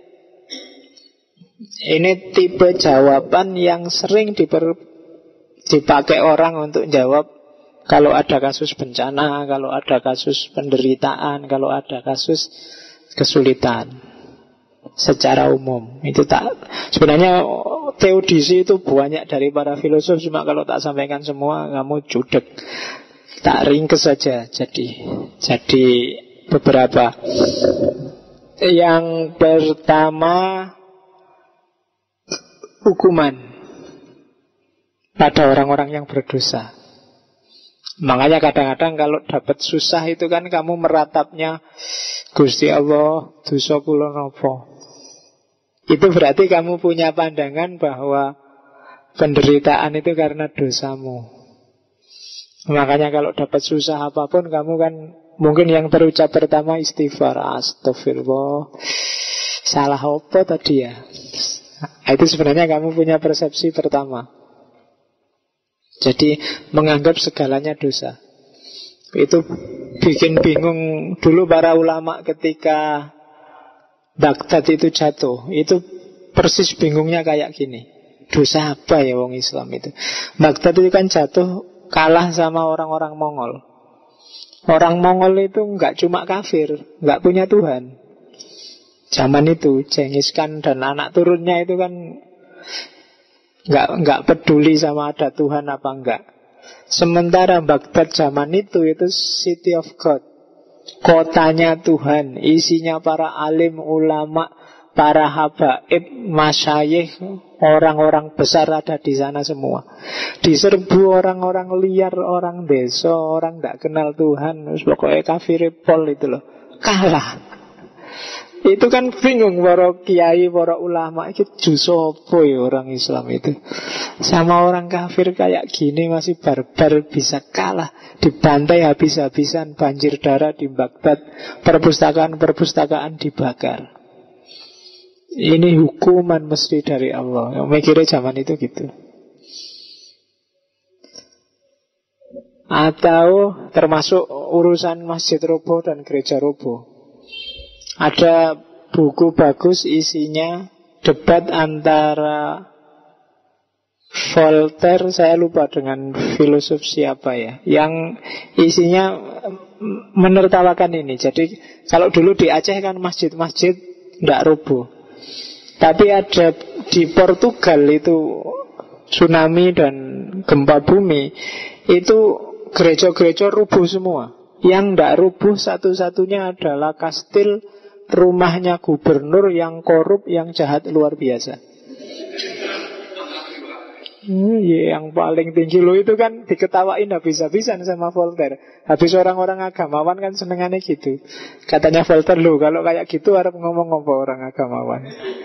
Ini tipe jawaban yang sering dipakai orang untuk jawab kalau ada kasus bencana, kalau ada kasus penderitaan, kalau ada kasus kesulitan secara umum. Itu sebenarnya teodisi itu banyak dari para filosof, cuma kalau tak sampaikan semua kamu judek. Tak ringkes saja jadi beberapa. Yang pertama, hukuman pada orang-orang yang berdosa. Makanya kadang-kadang kalau dapat susah itu kan kamu meratapnya, Gusti Allah, dosa kula napa. Itu berarti kamu punya pandangan bahwa penderitaan itu karena dosamu. Makanya kalau dapat susah apapun, kamu kan mungkin yang terucap pertama istighfar, astagfirullah, salah apa tadi ya. Itu sebenarnya kamu punya persepsi pertama. Jadi menganggap segalanya dosa. Itu bikin bingung dulu para ulama ketika Baghdad itu jatuh, itu persis bingungnya kayak gini. Dosa apa ya wong Islam itu? Baghdad itu kan jatuh kalah sama orang-orang Mongol. Orang Mongol itu nggak cuma kafir, nggak punya Tuhan. Zaman itu Genghis Khan dan anak turunnya itu kan nggak peduli sama ada Tuhan apa enggak. Sementara Baghdad zaman itu City of God, kotanya Tuhan, isinya para alim, ulama, para habaib, masyayikh, orang-orang besar ada di sana semua. Diserbu orang-orang liar, orang desa, orang tidak kenal Tuhan, pokoknya kafir pol itu loh, kalah. Itu kan bingung para kiai, para ulama, itu jusopo ya orang Islam itu. Sama orang kafir kayak gini masih barbar bisa kalah. Dibantai habis-habisan, banjir darah di Baghdad, perpustakaan-perpustakaan dibakar. Ini hukuman mesti dari Allah. Yang mikirnya zaman itu gitu. Atau termasuk urusan masjid roboh dan gereja roboh. Ada buku bagus isinya debat antara Voltaire, saya lupa dengan filosof siapa ya, yang isinya menertawakan ini. Jadi kalau dulu di Aceh kan masjid-masjid tidak roboh, tapi ada di Portugal itu tsunami dan gempa bumi, itu gereja-gereja rubuh semua. Yang tidak rubuh satu-satunya adalah kastil rumahnya gubernur yang korup, yang jahat luar biasa. Yang paling tinggi lo itu kan diketawain habis-habisan sama Voltaire. Habis orang-orang agamawan kan senengannya gitu. Katanya Voltaire, lo kalau kayak gitu harap ngomong apa orang agamawan.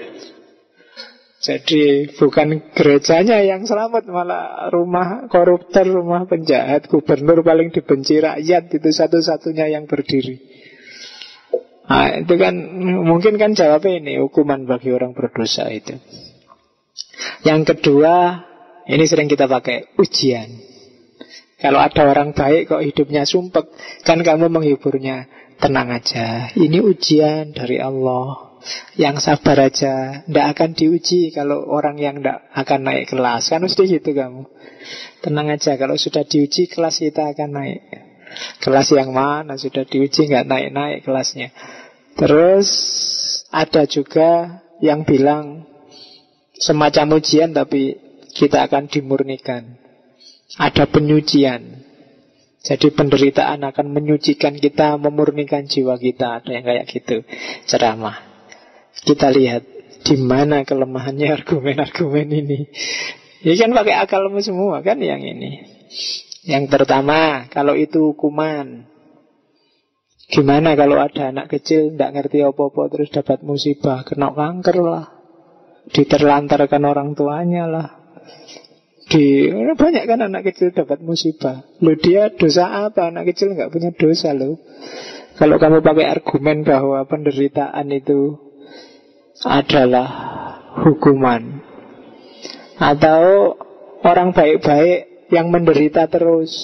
Jadi bukan gerejanya yang selamat, malah rumah koruptor, rumah penjahat, gubernur paling dibenci rakyat, itu satu-satunya yang berdiri. Nah, itu kan mungkin kan jawabnya ini hukuman bagi orang berdosa itu. Yang kedua, ini sering kita pakai, ujian. Kalau ada orang baik kok hidupnya sumpek, kan kamu menghiburnya, tenang aja, ini ujian dari Allah. Yang sabar aja, tidak akan diuji kalau orang yang tidak akan naik kelas. Kan mesti gitu kamu. Tenang aja, kalau sudah diuji kelas kita akan naik. Kelas yang mana sudah diuji nggak naik-naik kelasnya. Terus ada juga yang bilang semacam ujian tapi kita akan dimurnikan. Ada penyucian. Jadi penderitaan akan menyucikan kita, memurnikan jiwa kita. Ada yang kayak gitu ceramah. Kita lihat di mana kelemahannya argumen-argumen ini. Ini kan pakai akalmu semua kan yang ini. Yang pertama, kalau itu hukuman, gimana kalau ada anak kecil tidak ngerti apa-apa terus dapat musibah, kena kanker lah, diterlantarkan orang tuanya lah. Banyak kan anak kecil dapat musibah. Loh, dia dosa apa? Anak kecil nggak punya dosa loh. Kalau kamu pakai argumen bahwa penderitaan itu adalah hukuman, atau orang baik-baik yang menderita terus,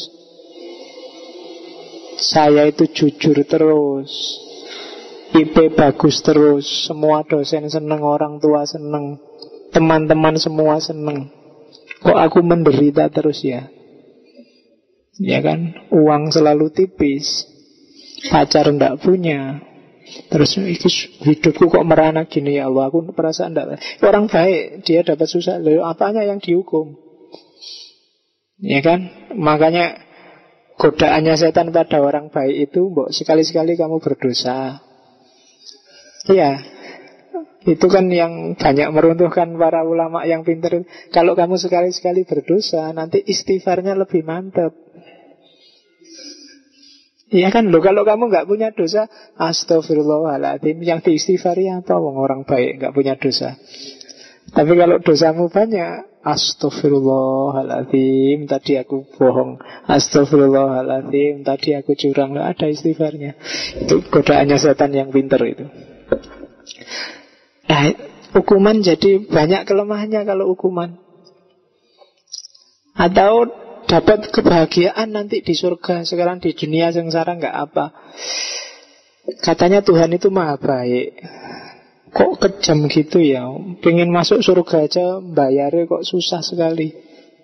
saya itu jujur terus, IP bagus terus, semua dosen seneng, orang tua seneng, teman-teman semua seneng, kok aku menderita terus ya? Ya kan, uang selalu tipis, pacar ndak punya, terus hidupku kok merana gini ya Allah, aku perasaan enggak. Orang baik dia dapat susah, loh apanya yang dihukum? Ya kan? Makanya godaannya setan pada orang baik itu, mbok sekali-sekali kamu berdosa. Iya. Itu kan yang banyak meruntuhkan para ulama yang pintar. Kalau kamu sekali-sekali berdosa, nanti istighfarnya lebih mantap. Iya kan, loh kalau kamu nggak punya dosa, astagfirullahaladzim, yang diistighfari apa? Wong orang baik nggak punya dosa. Tapi kalau dosamu banyak, astagfirullahaladzim, tadi aku bohong, astagfirullahaladzim, tadi aku curang, loh, ada istighfarnya. Itu godaannya setan yang pintar itu. Nah, hukuman jadi banyak kelemahannya kalau hukuman. Atau dapat kebahagiaan nanti di surga, sekarang di dunia sengsara nggak apa. Katanya Tuhan itu maha baik. Kok kejam gitu ya, pengen masuk surga aja bayarnya kok susah sekali.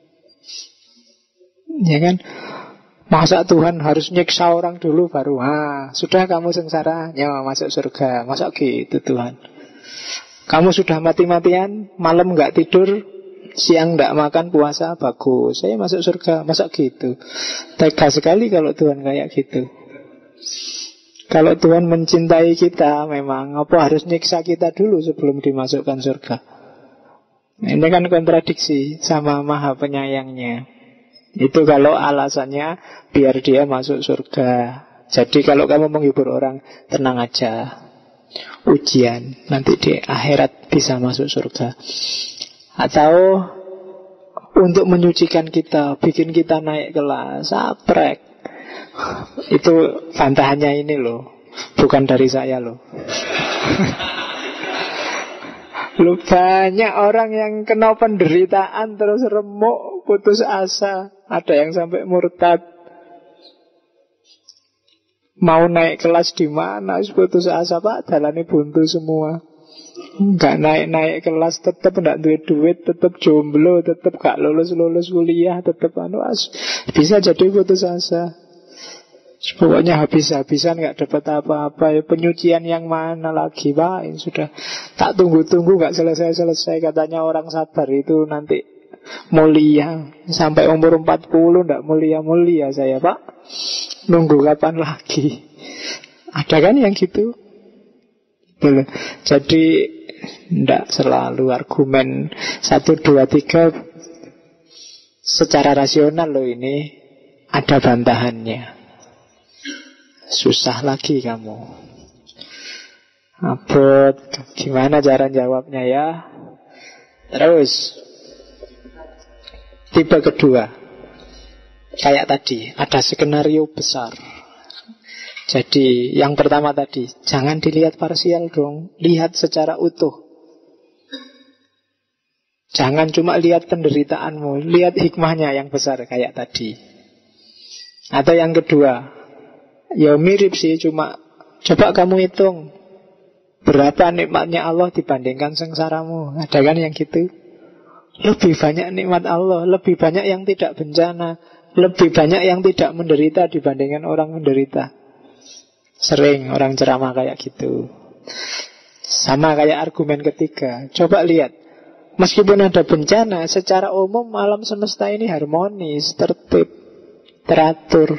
Ya kan? Masa Tuhan harus nyiksa orang dulu baru sudah kamu sengsara, ya masuk surga. Masa gitu Tuhan? Kamu sudah mati-matian, malam gak tidur, siang gak makan, puasa, bagus, saya masuk surga. Masa gitu? Tega sekali kalau Tuhan kayak gitu. Kalau Tuhan mencintai kita, memang apa harus nyiksa kita dulu sebelum dimasukkan surga? Ini kan kontradiksi sama Maha Penyayangnya. Itu kalau alasannya biar dia masuk surga. Jadi kalau kamu menghibur orang, tenang aja, ujian nanti di akhirat bisa masuk surga. Atau untuk menyucikan kita, bikin kita naik kelas, saprek. Itu bantahannya ini loh, bukan dari saya loh. Lu banyak orang yang kena penderitaan terus remuk, putus asa, ada yang sampai murtad. Mau naik kelas di mana? Putus asa Pak, jalannya buntu semua. Nggak naik-naik kelas, tetap nggak duit, tetap jomblo, tetap gak lulus kuliah, tetap bisa jadi putus asa. Pokoknya habis-habisan nggak dapat apa-apa. Ya, penyucian yang mana lagi Pak? Ini sudah tak tunggu-tunggu nggak selesai-selesai. Katanya orang sabar itu nanti mulia. Sampai umur 40 nggak mulia-mulia saya Pak. Nunggu kapan lagi? Ada kan yang gitu? Betul. Jadi tidak selalu argumen 1, 2, 3 secara rasional loh ini. Ada bantahannya. Susah lagi kamu. Abot, gimana cara jawabnya ya? Terus tipe kedua, kayak tadi, ada skenario besar. Jadi yang pertama tadi, jangan dilihat parsial dong, lihat secara utuh. Jangan cuma lihat penderitaanmu, lihat hikmahnya yang besar kayak tadi. Atau yang kedua, ya mirip sih, cuma coba kamu hitung berapa nikmatnya Allah dibandingkan sengsaramu. Ada kan yang gitu? Lebih banyak nikmat Allah, lebih banyak yang tidak bencana, lebih banyak yang tidak menderita dibandingkan orang menderita. Sering orang ceramah kayak gitu. Sama kayak argumen ketiga. Coba lihat, meskipun ada bencana, secara umum alam semesta ini harmonis, tertib, teratur.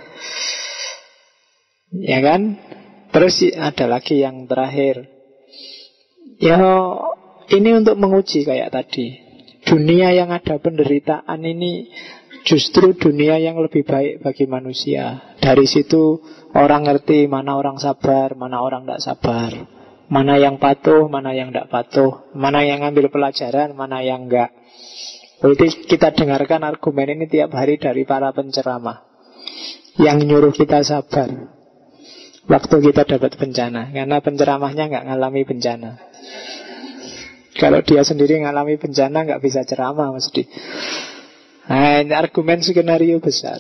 Ya kan? Terus ada lagi yang terakhir. Ya, ini untuk menguji kayak tadi. Dunia yang ada penderitaan ini justru dunia yang lebih baik bagi manusia. Dari situ orang ngerti mana orang sabar, mana orang tidak sabar, mana yang patuh, mana yang tidak patuh, mana yang ngambil pelajaran, mana yang enggak. Berarti kita dengarkan argumen ini tiap hari dari para penceramah yang nyuruh kita sabar waktu kita dapat bencana, karena penceramahnya nggak ngalami bencana. Kalau dia sendiri ngalami bencana nggak bisa ceramah mesti. Nah, ini argumen skenario besar.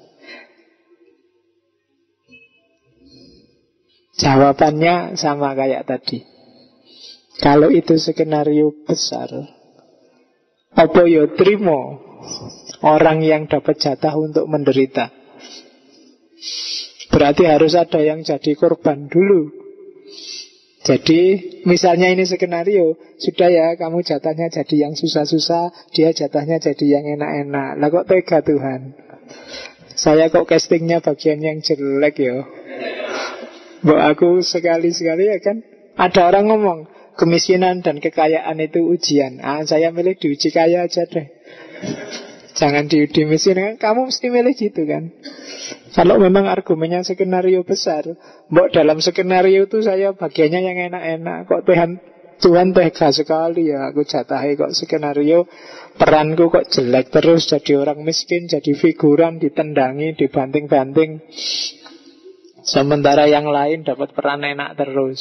Jawabannya sama kayak tadi. Kalau itu skenario besar, apa yo trimo orang yang dapat jatah untuk menderita? Berarti harus ada yang jadi korban dulu. Jadi misalnya ini skenario, sudah ya kamu jatahnya jadi yang susah-susah, dia jatahnya jadi yang enak-enak. Lah kok tega Tuhan? Saya kok castingnya bagian yang jelek ya. Mbak aku sekali-sekali ya kan. Ada orang ngomong kemiskinan dan kekayaan itu ujian. Saya milih diuji kaya aja deh. Jangan diuji miskin. Kamu mesti milih gitu kan. Kalau memang argumennya skenario besar, mbok dalam skenario itu saya bagiannya yang enak-enak. Kok Tuhan tega sekali ya, aku jatahi kok skenario peranku kok jelek terus, jadi orang miskin, jadi figuran, ditendangi, dibanting-banting. Sementara yang lain dapat peran enak terus.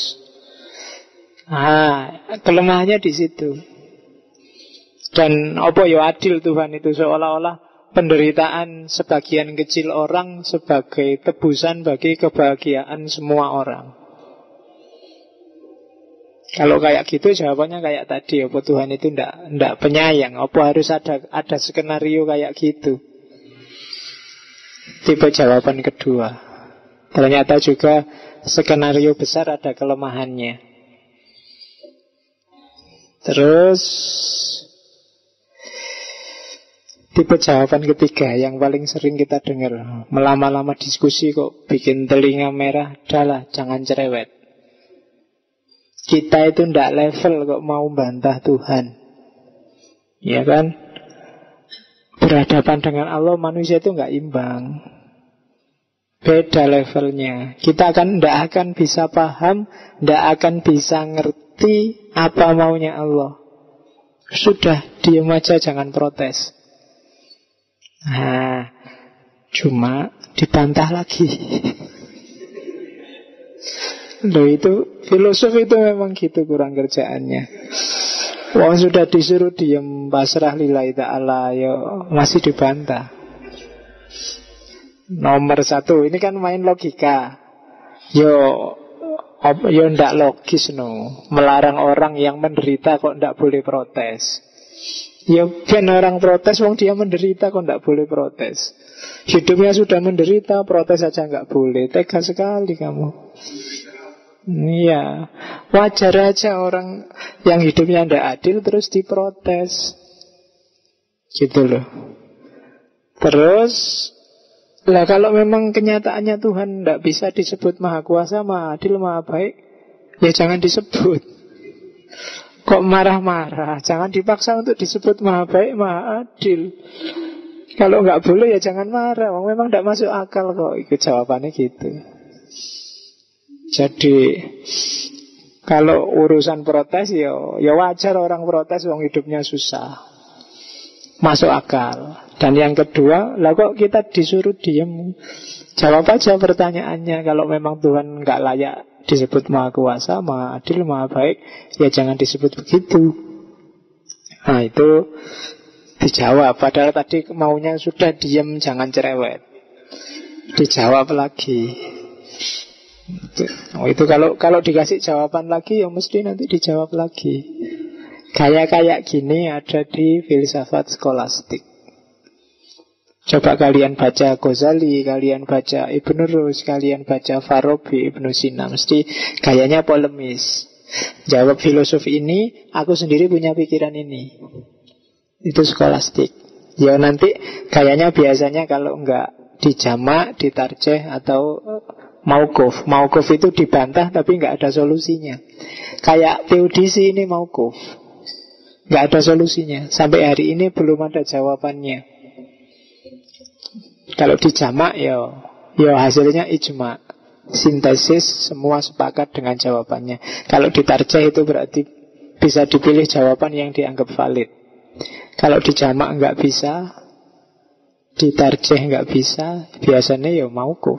Kelemahannya di situ. Dan apa ya adil Tuhan itu, seolah-olah penderitaan sebagian kecil orang sebagai tebusan bagi kebahagiaan semua orang. Kalau kayak gitu jawabannya kayak tadi, apa Tuhan itu ndak penyayang? Apa harus ada skenario kayak gitu? Tipe jawaban kedua. Ternyata juga skenario besar ada kelemahannya. Terus tipe jawaban ketiga yang paling sering kita dengar, melama-lama diskusi kok bikin telinga merah, adalah jangan cerewet. Kita itu ndak level kok mau bantah Tuhan. Ya kan? Berhadapan dengan Allah, manusia itu nggak imbang. Beda levelnya. Kita ndak akan bisa paham, ndak akan bisa ngerti apa maunya Allah. Sudah, diam aja, jangan protes. Nah, cuma dibantah lagi. Loh, itu filosof itu memang gitu kurang kerjaannya. Wong sudah disuruh diem pasrah lillahi ta'ala, yo masih dibantah. Nomor satu, ini kan main logika. Yo ndak logis no. Melarang orang yang menderita kok ndak boleh protes. Ya kan orang protes, wong dia menderita kok ndak boleh protes. Hidupnya sudah menderita, protes aja nggak boleh. Tega sekali kamu. Iya, wajar aja orang yang hidupnya ndak adil terus diprotes. Gitu loh. Terus lah kalau memang kenyataannya Tuhan ndak bisa disebut maha kuasa, maha adil, maha baik, ya jangan disebut. Kok marah-marah? Jangan dipaksa untuk disebut maha baik, maha adil. Kalau nggak boleh ya jangan marah. Memang ndak masuk akal kok. Itu jawabannya gitu. Jadi kalau urusan protes ya wajar orang protes, wong hidupnya susah. Masuk akal. Dan yang kedua, lah kok kita disuruh diem? Jawab aja pertanyaannya. Kalau memang Tuhan nggak layak disebut maha kuasa, maha adil, maha baik, ya jangan disebut begitu. Nah itu dijawab. Padahal tadi maunya sudah diem, jangan cerewet. Dijawab lagi. Itu kalau dikasih jawaban lagi, ya mesti nanti dijawab lagi. Kayak gini ada di filsafat skolastik. Coba kalian baca Ghazali, kalian baca Ibn Rus, kalian baca Farabi, Ibn Sina, mesti gayanya polemis. Jawab filosof ini, aku sendiri punya pikiran ini. Itu skolastik. Ya nanti gayanya biasanya kalau enggak dijamak, ditarjeh atau mauquf. Mauquf itu dibantah tapi enggak ada solusinya. Kayak teodisi ini mauquf, enggak ada solusinya. Sampai hari ini belum ada jawabannya. Kalau dijamak ya hasilnya ijma, sintesis, semua sepakat dengan jawabannya. Kalau ditarjeh itu berarti bisa dipilih jawaban yang dianggap valid. Kalau dijamak enggak bisa, ditarjeh enggak bisa, biasanya ya mauquf.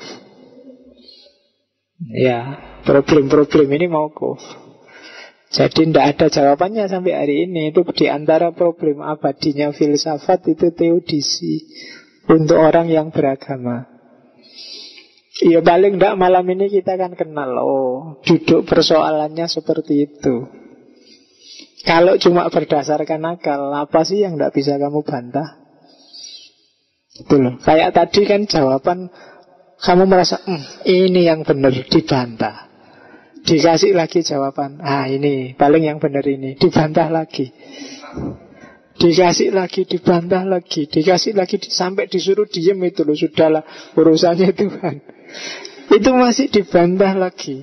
Ya, problem-problem ini mauquf. Jadi tidak ada jawabannya sampai hari ini. Itu diantara problem abadinya filsafat itu teodisi untuk orang yang beragama. Ya paling tidak malam ini kita kan kenal, duduk persoalannya seperti itu. Kalau cuma berdasarkan akal, apa sih yang tidak bisa kamu bantah? Itu loh. Kayak tadi kan jawaban, kamu merasa ini yang benar, dibantah. Dikasih lagi jawaban, ini paling yang benar ini, dibantah lagi. Dikasih lagi, dibantah lagi, dikasih lagi, sampai disuruh diem itu loh. Sudahlah, urusannya Tuhan. Itu masih dibantah lagi.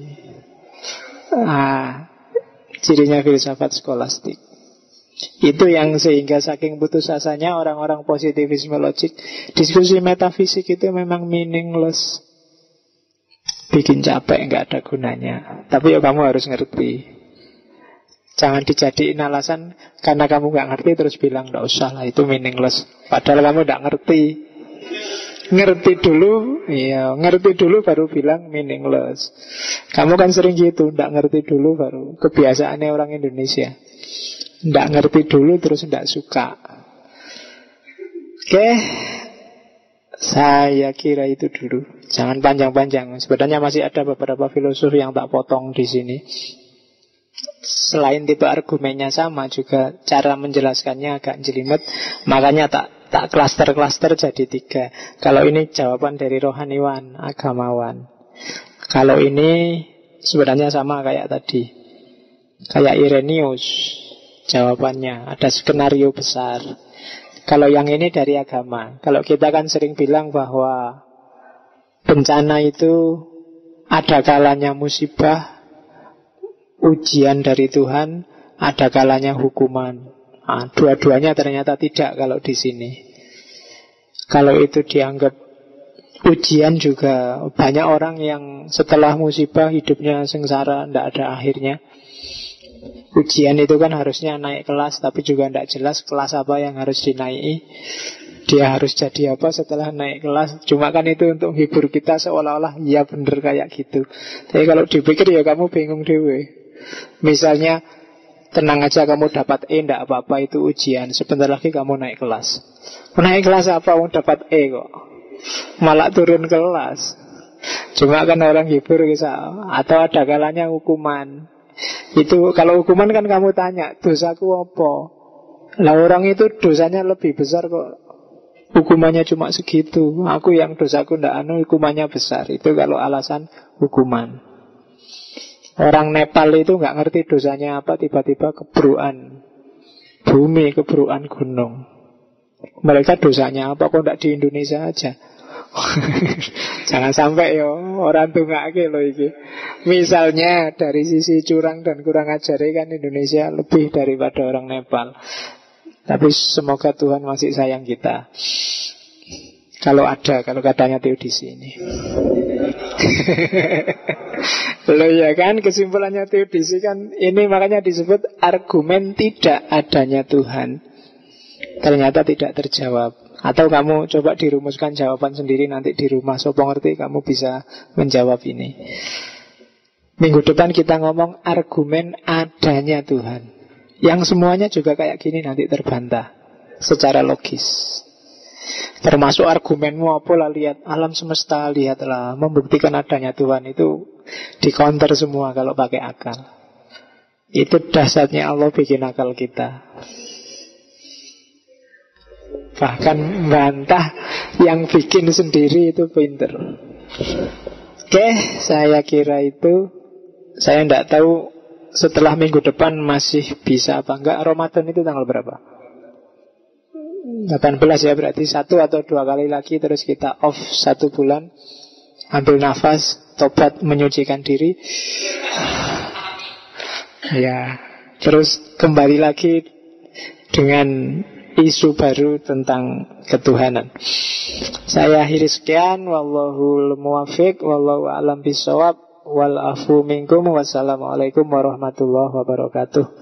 Cirinya filsafat skolastik. Itu yang sehingga saking putus asanya orang-orang positivisme logik, diskusi metafisik itu memang meaningless. Bikin capek, nggak ada gunanya. Tapi ya kamu harus ngerti. Jangan dijadiin alasan karena kamu nggak ngerti terus bilang nggak usah lah, itu meaningless. Padahal kamu nggak ngerti. Ngerti dulu baru bilang meaningless. Kamu kan sering gitu, nggak ngerti dulu baru. Kebiasaannya orang Indonesia. Nggak ngerti dulu terus nggak suka. Oke. Saya kira itu dulu. Jangan panjang-panjang. Sebenarnya masih ada beberapa filosof yang tak potong di sini. Selain tipe argumennya sama, juga cara menjelaskannya agak jelimet. Makanya tak klaster-klaster jadi 3. Kalau ini jawaban dari rohaniwan, agamawan. Kalau ini sebenarnya sama kayak tadi, kayak Irenaeus jawabannya, ada skenario besar. Kalau yang ini dari agama. Kalau kita kan sering bilang bahwa bencana itu ada kalanya musibah, ujian dari Tuhan, ada kalanya hukuman. Nah, dua-duanya ternyata tidak kalau di sini. Kalau itu dianggap ujian juga, banyak orang yang setelah musibah hidupnya sengsara, tidak ada akhirnya. Ujian itu kan harusnya naik kelas, tapi juga tidak jelas kelas apa yang harus dinaiki. Dia harus jadi apa setelah naik kelas. Cuma kan itu untuk hibur kita, seolah-olah ya bener kayak gitu. Tapi kalau dipikir ya kamu bingung dewe. Misalnya, tenang aja kamu dapat E, tidak apa-apa, itu ujian. Sebentar lagi kamu naik kelas. Naik kelas apa? Kamu dapat E kok, malah turun kelas. Cuma kan orang hibur bisa. Atau ada kalanya hukuman. Itu kalau hukuman kan kamu tanya, dosaku apa? Lah orang itu dosanya lebih besar kok, hukumannya cuma segitu. Aku yang dosaku ndak hukumannya besar. Itu kalau alasan hukuman. Orang Nepal itu nggak ngerti dosanya apa, tiba-tiba kebruan bumi, kebruan gunung. Mereka dosanya apa kok ndak di Indonesia aja? Jangan sampai yo orang tungake loh iki. Misalnya dari sisi curang dan kurang ajar kan Indonesia lebih daripada orang Nepal. Tapi semoga Tuhan masih sayang kita. Kalau katanya teodisi ini. Loh ya kan, kesimpulannya teodisi kan ini, makanya disebut argumen tidak adanya Tuhan. Ternyata tidak terjawab. Atau kamu coba dirumuskan jawaban sendiri nanti di rumah. Sopo ngerti kamu bisa menjawab ini. Minggu depan kita ngomong argumen adanya Tuhan, yang semuanya juga kayak gini nanti terbantah secara logis. Termasuk argumenmu apa lah, lihat alam semesta, lihatlah, membuktikan adanya Tuhan itu di counter semua kalau pakai akal. Itu dahsyatnya Allah bikin akal kita. Bahkan bantah yang bikin sendiri itu pinter. Oke, saya kira itu. Saya tidak tahu setelah minggu depan masih bisa apa enggak. Ramadan itu tanggal berapa? 18 ya, berarti 1 atau 2 kali lagi. Terus kita off 1 bulan. Ambil nafas, tobat, menyucikan diri. Ya, terus kembali lagi dengan isu baru tentang ketuhanan. Saya akhiri sekian. Wallahul muwaffiq, wallahu a'lam bishawab, wal afu minkum. Wassalamualaikum warahmatullahi wabarakatuh.